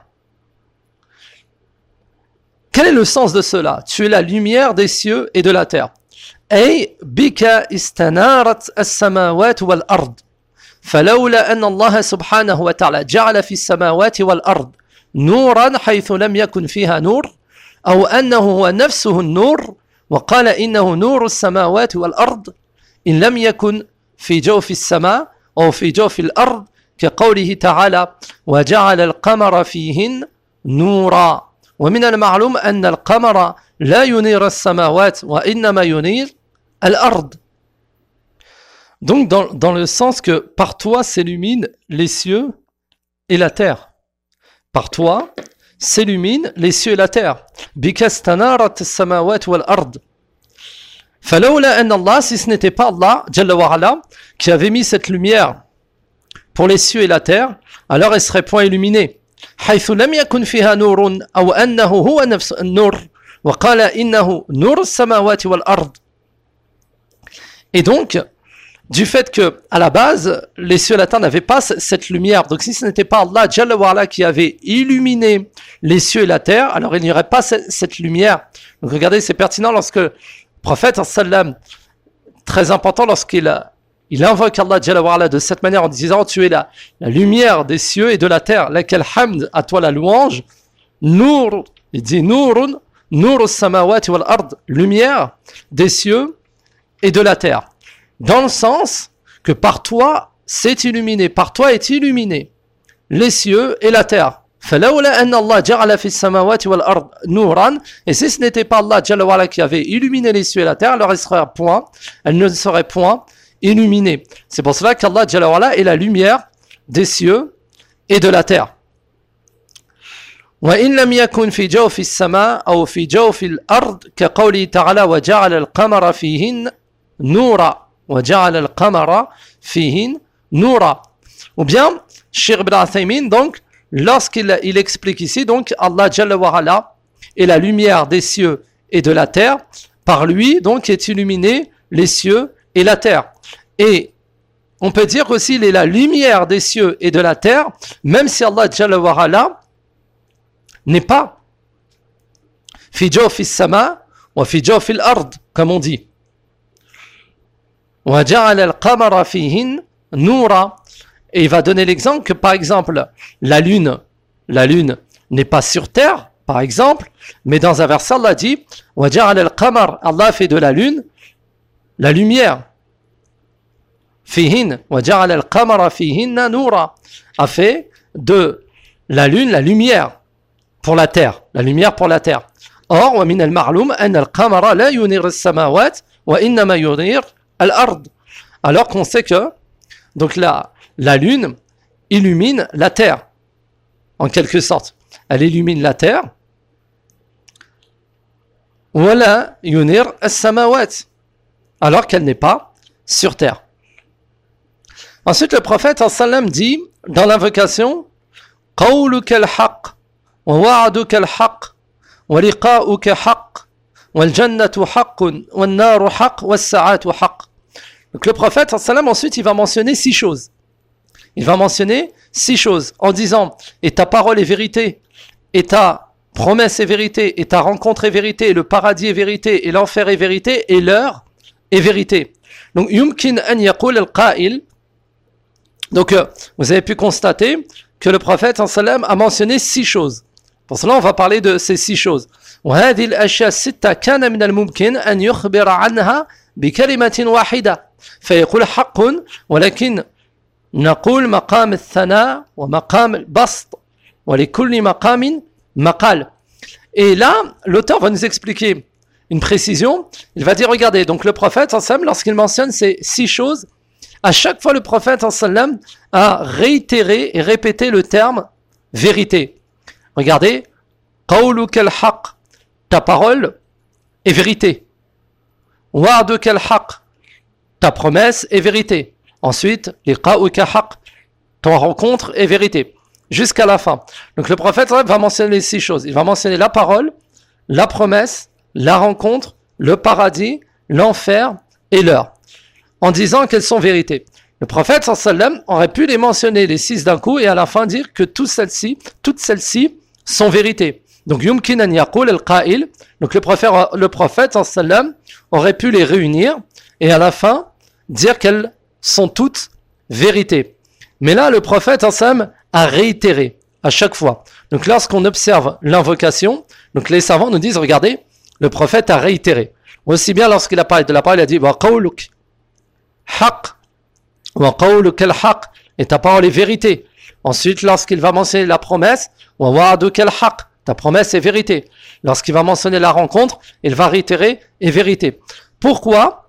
Quel est le sens de cela? Tu es la lumière des cieux et de la terre. أي بك استنارت السماوات والأرض فلولا أن الله سبحانه وتعالى جعل في السماوات والأرض نورا حيث لم يكن فيها نور أو أنه هو نفسه النور وقال إنه نور السماوات والأرض إن لم يكن في جوف السماء أو في جوف الأرض كقوله تعالى وجعل القمر فيهن نورا ومن المعلوم أن القمر لا ينير السماوات وإنما ينير الأرض. Donc dans, dans le sens que par toi s'illuminent les cieux et la terre. Par toi s'illuminent les cieux et la terre. بك استنارت السماوات والأرض. فلولا أن الله, si ce n'était pas Allah Jalla wa Ala, qui avait mis cette lumière pour les cieux et la terre, alors elle serait point illuminée. حيث لم يكن فيها نور أو أنه هو نفس النور وقال إنه نور السماوات والأرض. Et donc, du fait que, à la base, les cieux et la terre n'avaient pas cette lumière. Donc, si ce n'était pas Allah Jalla wa Ala qui avait illuminé les cieux et la terre, alors il n'y aurait pas cette, cette lumière. Donc, regardez, c'est pertinent lorsque le prophète, sallam, très important, lorsqu'il a, il invoque Allah Jalla wa Ala de cette manière en disant, tu es la, la lumière des cieux et de la terre, laquelle hamd, à toi la louange, Nour, il dit Nourun, Nour as-samawati wal ard, lumière des cieux et de la terre. Dans le sens que par toi c'est illuminé, par toi est illuminé les cieux et la terre. فلولا أن الله جعل في السماوات والأرض نورا, et si ce n'était pas Allah Jalla wa Ala qui avait illuminé les cieux et la terre, alors elle serait point, elle ne serait point illuminée. C'est pour cela qu'Allah Jalla wa Ala est la lumière des cieux et de la terre. وإن لم يكن في جوف السماء أو في جوف الأرض كقوله تعالى وجعل القمر فيهن نورا وجعل القمر فيهن نورا. Ou bien Cheikh Ibn Uthaymin, donc lorsqu'il il explique ici, donc Allah Jalla wa Ala est la lumière des cieux et de la terre, par lui donc est illuminé les cieux et la terre. Et on peut dire aussi il est la lumière des cieux et de la terre, même si Allah Jalla wa Ala n'est pas fi jawfi as-sama wa fi jawfi al-ard, comme on dit. Wa ja'ala al-qamara fihin noura. Et il va donner l'exemple que, par exemple, la lune, la lune n'est pas sur terre, par exemple, mais dans un verset, Allah dit wa ja'ala al-qamar, Allah fait de la lune la lumière. Fihin, wa ja'ala al-qamara fihinna noura, a fait de la lune la lumière pour la terre, la lumière pour la terre. Or, wa min al-ma'lum an al-qamara la yunir as-samawat wa innama yunir al-ard. Alors qu'on sait que donc la la lune illumine la terre, en quelque sorte. Elle illumine la terre. Wala yunir as-samawat, alors qu'elle n'est pas sur terre. Ensuite, le prophète sallam dit dans l'invocation qawluka al-haqq wa wa'duka al-haqq wa liqa'uka haqq wal jannatu haqqun wan naru haqq was sa'atu haqq. Donc le prophète sallam ensuite il va mentionner six choses. Il va mentionner six choses en disant et ta parole est vérité, et ta promesse est vérité, et ta rencontre est vérité, et le paradis est vérité, et l'enfer est vérité, et l'heure est vérité. Donc yumkin an yaqul al-qa'il. Donc euh, vous avez pu constater que le prophète sallam a mentionné six choses. Pour cela on va parler de ces six choses. وهذه الأشياء الستة كان من الممكن أن يخبر عنها بكلمة واحدة فيقول حق ولكن نقول مقام الثناء ومقام البسط ولكل مقام مقال. Et là, l'auteur va nous expliquer une précision. Il va dire, regardez, donc le prophète, lorsqu'il mentionne ces six choses, à chaque fois le prophète a réitéré et répété le terme vérité. Regardez, qawluka al-haq, ta parole est vérité. Wa'duka al-haq, ta promesse est vérité. Ensuite, liqa'uka haqq, ton rencontre est vérité. Jusqu'à la fin. Donc le prophète va mentionner les six choses. Il va mentionner la parole, la promesse, la rencontre, le paradis, l'enfer et l'heure. En disant qu'elles sont vérités. Le prophète sallam aurait pu les mentionner les six d'un coup et à la fin dire que toutes celles-ci, toutes celles-ci sont vérités. Donc yumkin an yaqul al-qa'il. Donc le prophète, le prophète sallam aurait pu les réunir et à la fin dire qu'elles sont toutes vérités. Mais là, le prophète sallam a réitéré à chaque fois. Donc lorsqu'on observe l'invocation, donc les savants nous disent, regardez, le prophète a réitéré. Aussi bien lorsqu'il a parlé de la parole, il a dit wa qawluk haqq wa qawluk al-haqq, et ta parole est vérité. Ensuite, lorsqu'il va mentionner la promesse, wa wa'duka al-haqq, Ta promesse est vérité. Lorsqu'il va mentionner la rencontre, il va réitérer et vérité. Pourquoi ?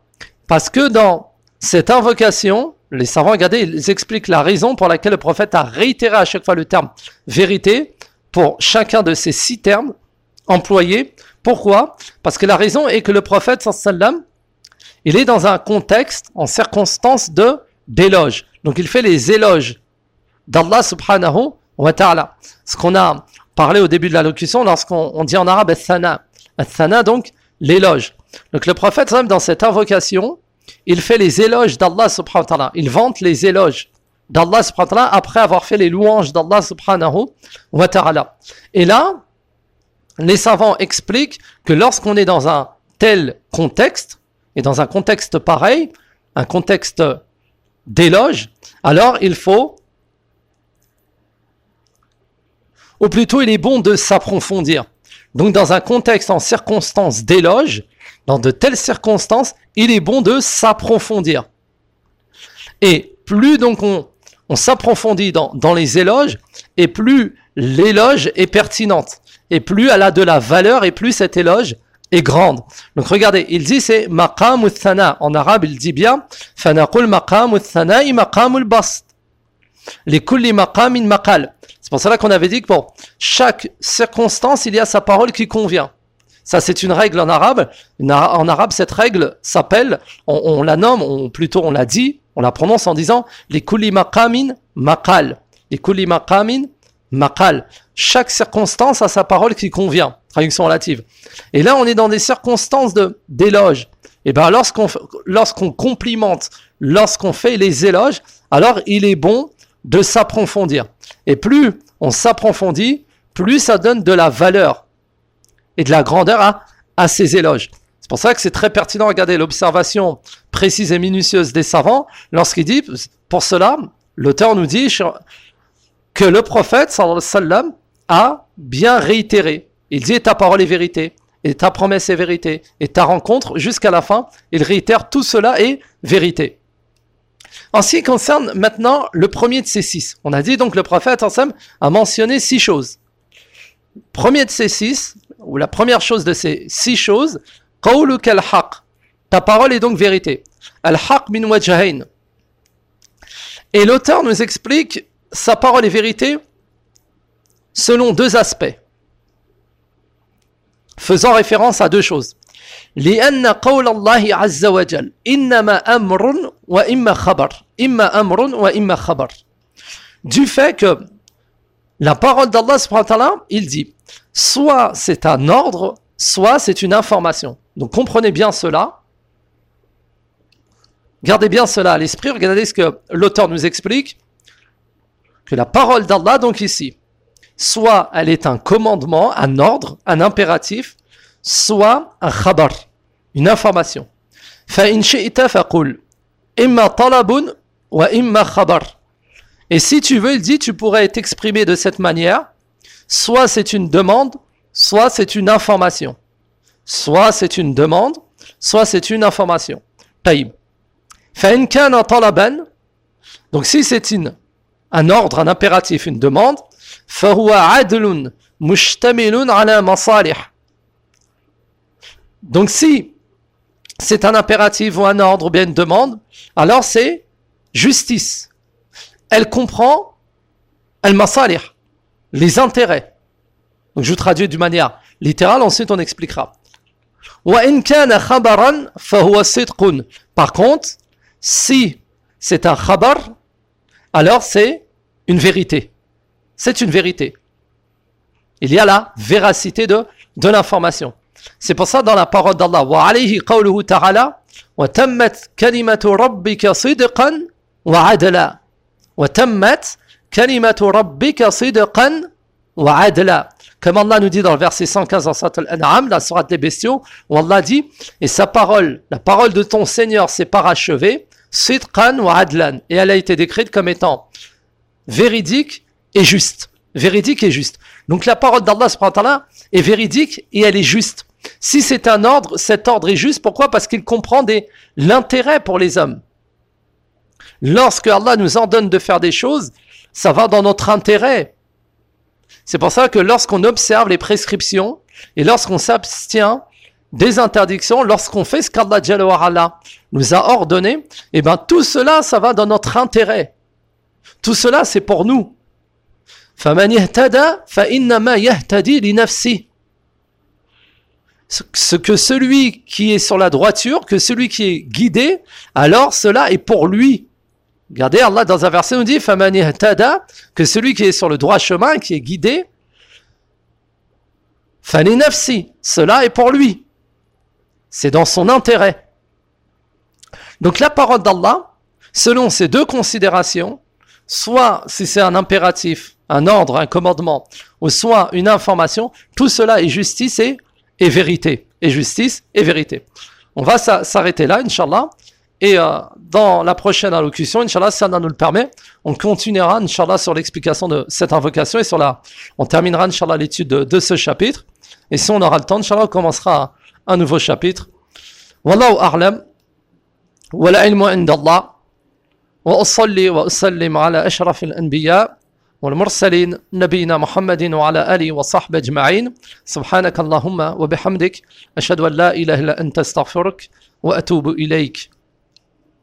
Parce que dans cette invocation, les savants, regardez, ils expliquent la raison pour laquelle le prophète a réitéré à chaque fois le terme vérité pour chacun de ces six termes employés. Pourquoi ? Parce que la raison est que le prophète, sallam, il est dans un contexte, en circonstance de d'éloge. Donc il fait les éloges d'Allah subhanahu wa ta'ala. Ce qu'on a parlé au début de la locution lorsqu'on on dit en arabe al-thana. Al-thana, donc l'éloge. Donc le prophète, dans cette invocation, il fait les éloges d'Allah subhanahu wa ta'ala. Il vante les éloges d'Allah subhanahu wa ta'ala après avoir fait les louanges d'Allah subhanahu wa ta'ala. Et là, les savants expliquent que lorsqu'on est dans un tel contexte, et dans un contexte pareil, un contexte d'éloge, alors il faut, ou plutôt il est bon de s'approfondir. Donc dans un contexte en circonstances d'éloge, dans de telles circonstances, il est bon de s'approfondir. Et plus donc on, on s'approfondit dans, dans les éloges, et plus l'éloge est pertinente, et plus elle a de la valeur, et plus cet éloge est grande. Donc regardez, il dit c'est maqam al-thana. En arabe, il dit bien fanaqul maqam al-thana'i maqam al-bast. Li kulli maqamin maqal. C'est pour cela qu'on avait dit que pour chaque circonstance, il y a sa parole qui convient. Ça, c'est une règle en arabe. En arabe, cette règle s'appelle, on, on la nomme, on, plutôt on la dit, on la prononce en disant li kulli maqamin maqal. Li kulli maqamin maqal. Chaque circonstance a sa parole qui convient. Traduction relative. Et là, on est dans des circonstances de, d'éloge. Et bien, lorsqu'on, lorsqu'on complimente, lorsqu'on fait les éloges, alors il est bon de s'approfondir. Et plus on s'approfondit, plus ça donne de la valeur et de la grandeur à, à ces éloges. C'est pour ça que c'est très pertinent. Regardez l'observation précise et minutieuse des savants lorsqu'il dit, pour cela, l'auteur nous dit que le prophète, sallallahu alayhi wa sallam, a bien réitéré. Il dit ta parole est vérité, et ta promesse est vérité, et ta rencontre, jusqu'à la fin, il réitère tout cela est vérité. En ce qui concerne maintenant le premier de ces six, on a dit donc le prophète ensemble a mentionné six choses. Premier de ces six, ou la première chose de ces six choses, qawluka al-haq, ta parole est donc vérité. Al-haq min wajhayn. Et l'auteur nous explique sa parole est vérité selon deux aspects, faisant référence à deux choses. لأن قول الله عز وجل إنما أمر وإما خبر إما أمر وإما خبر. Du fait que la parole d'Allah subhanahu wa ta'ala, il dit soit c'est un ordre, soit c'est une information. Donc comprenez bien cela. Gardez bien cela à l'esprit. Regardez ce que l'auteur nous explique. Que la parole d'Allah, donc ici, soit elle est un commandement, un ordre, un impératif, soit un khabar, une information. فَإِنْ شِئْتَ فَقُلْ إِمَّا طَلَبٌ وَإِمَّا خَبَرٌ. Et si tu veux, il dit, tu pourrais t'exprimer de cette manière, soit c'est une demande, soit c'est une information. Soit c'est une demande, soit c'est une information. طيب. فَإِنْ كَانَ طَلَبًا. Donc si c'est une, un ordre, un impératif, une demande, فَهُوَ عَدْلٌ مُشْتَمِلٌ عَلَى مَصَالِحٍ. Donc si c'est un impératif ou un ordre ou bien une demande, alors c'est justice. Elle comprend al-masalih, les intérêts. Donc je vous traduis d'une manière littérale, ensuite on expliquera. وَإِنْ كَانَ خَبَرًا فَهُوَ صِدْقٌ. Par contre, si c'est un khabar, alors c'est une vérité. C'est une vérité. Il y a la véracité de, de l'information. C'est pour ça dans la parole d'Allah, wa alayhi qawluhu ta'ala, wa tammat kalimatu rabbika sidqan wa adla. Wa tammat kalimatu rabbika sidqan wa adla. Comme Allah nous dit dans le verset cent quinze dans Surat Al-An'am, la sourate des bestiaux, où Allah dit, et sa parole, la parole de ton Seigneur s'est parachevée, sidqan wa adlan. Et elle a été décrite comme étant véridique et juste. Véridique et juste. Donc la parole d'Allah subhanahu wa ta'ala est véridique et elle est juste. Si c'est un ordre, cet ordre est juste. Pourquoi ? Parce qu'il comprend des, l'intérêt pour les hommes. Lorsque Allah nous ordonne de faire des choses, ça va dans notre intérêt. C'est pour ça que lorsqu'on observe les prescriptions et lorsqu'on s'abstient des interdictions, lorsqu'on fait ce qu'Allah Jalla wa Ala nous a ordonné, et ben tout cela, ça va dans notre intérêt. Tout cela, c'est pour nous. فَمَنْ يَهْتَدَى فَإِنَّمَا يَهْتَدِي لِنَفْسِهِ. Ce que celui qui est sur la droiture, que celui qui est guidé, alors cela est pour lui. Regardez, Allah dans un verset nous dit فَمَنْ يَهْتَدَى, que celui qui est sur le droit chemin, qui est guidé, فَلِنَفْسِهِ, cela est pour lui. C'est dans son intérêt. Donc la parole d'Allah, selon ces deux considérations, soit si c'est un impératif, un ordre, un commandement, ou soit une information, tout cela est justice et, et vérité. Et justice et vérité. On va s'arrêter là, Inch'Allah. Et euh, dans la prochaine allocution, Inch'Allah, si Allah nous le permet, on continuera, Inch'Allah, sur l'explication de cette invocation et sur la, on terminera, Inch'Allah, l'étude de, de ce chapitre. Et si on aura le temps, Inch'Allah, on commencera un nouveau chapitre. Wallahu a'lam. Wal ilmu indallah. Wa usalli wa usallim ala ashrafil anbiya والمرسلين نبينا محمد وعلى آله وصحبه أجمعين سبحانك اللهم وبحمدك أشهد أن لا إله إلا أنت استغفرك وأتوب إليك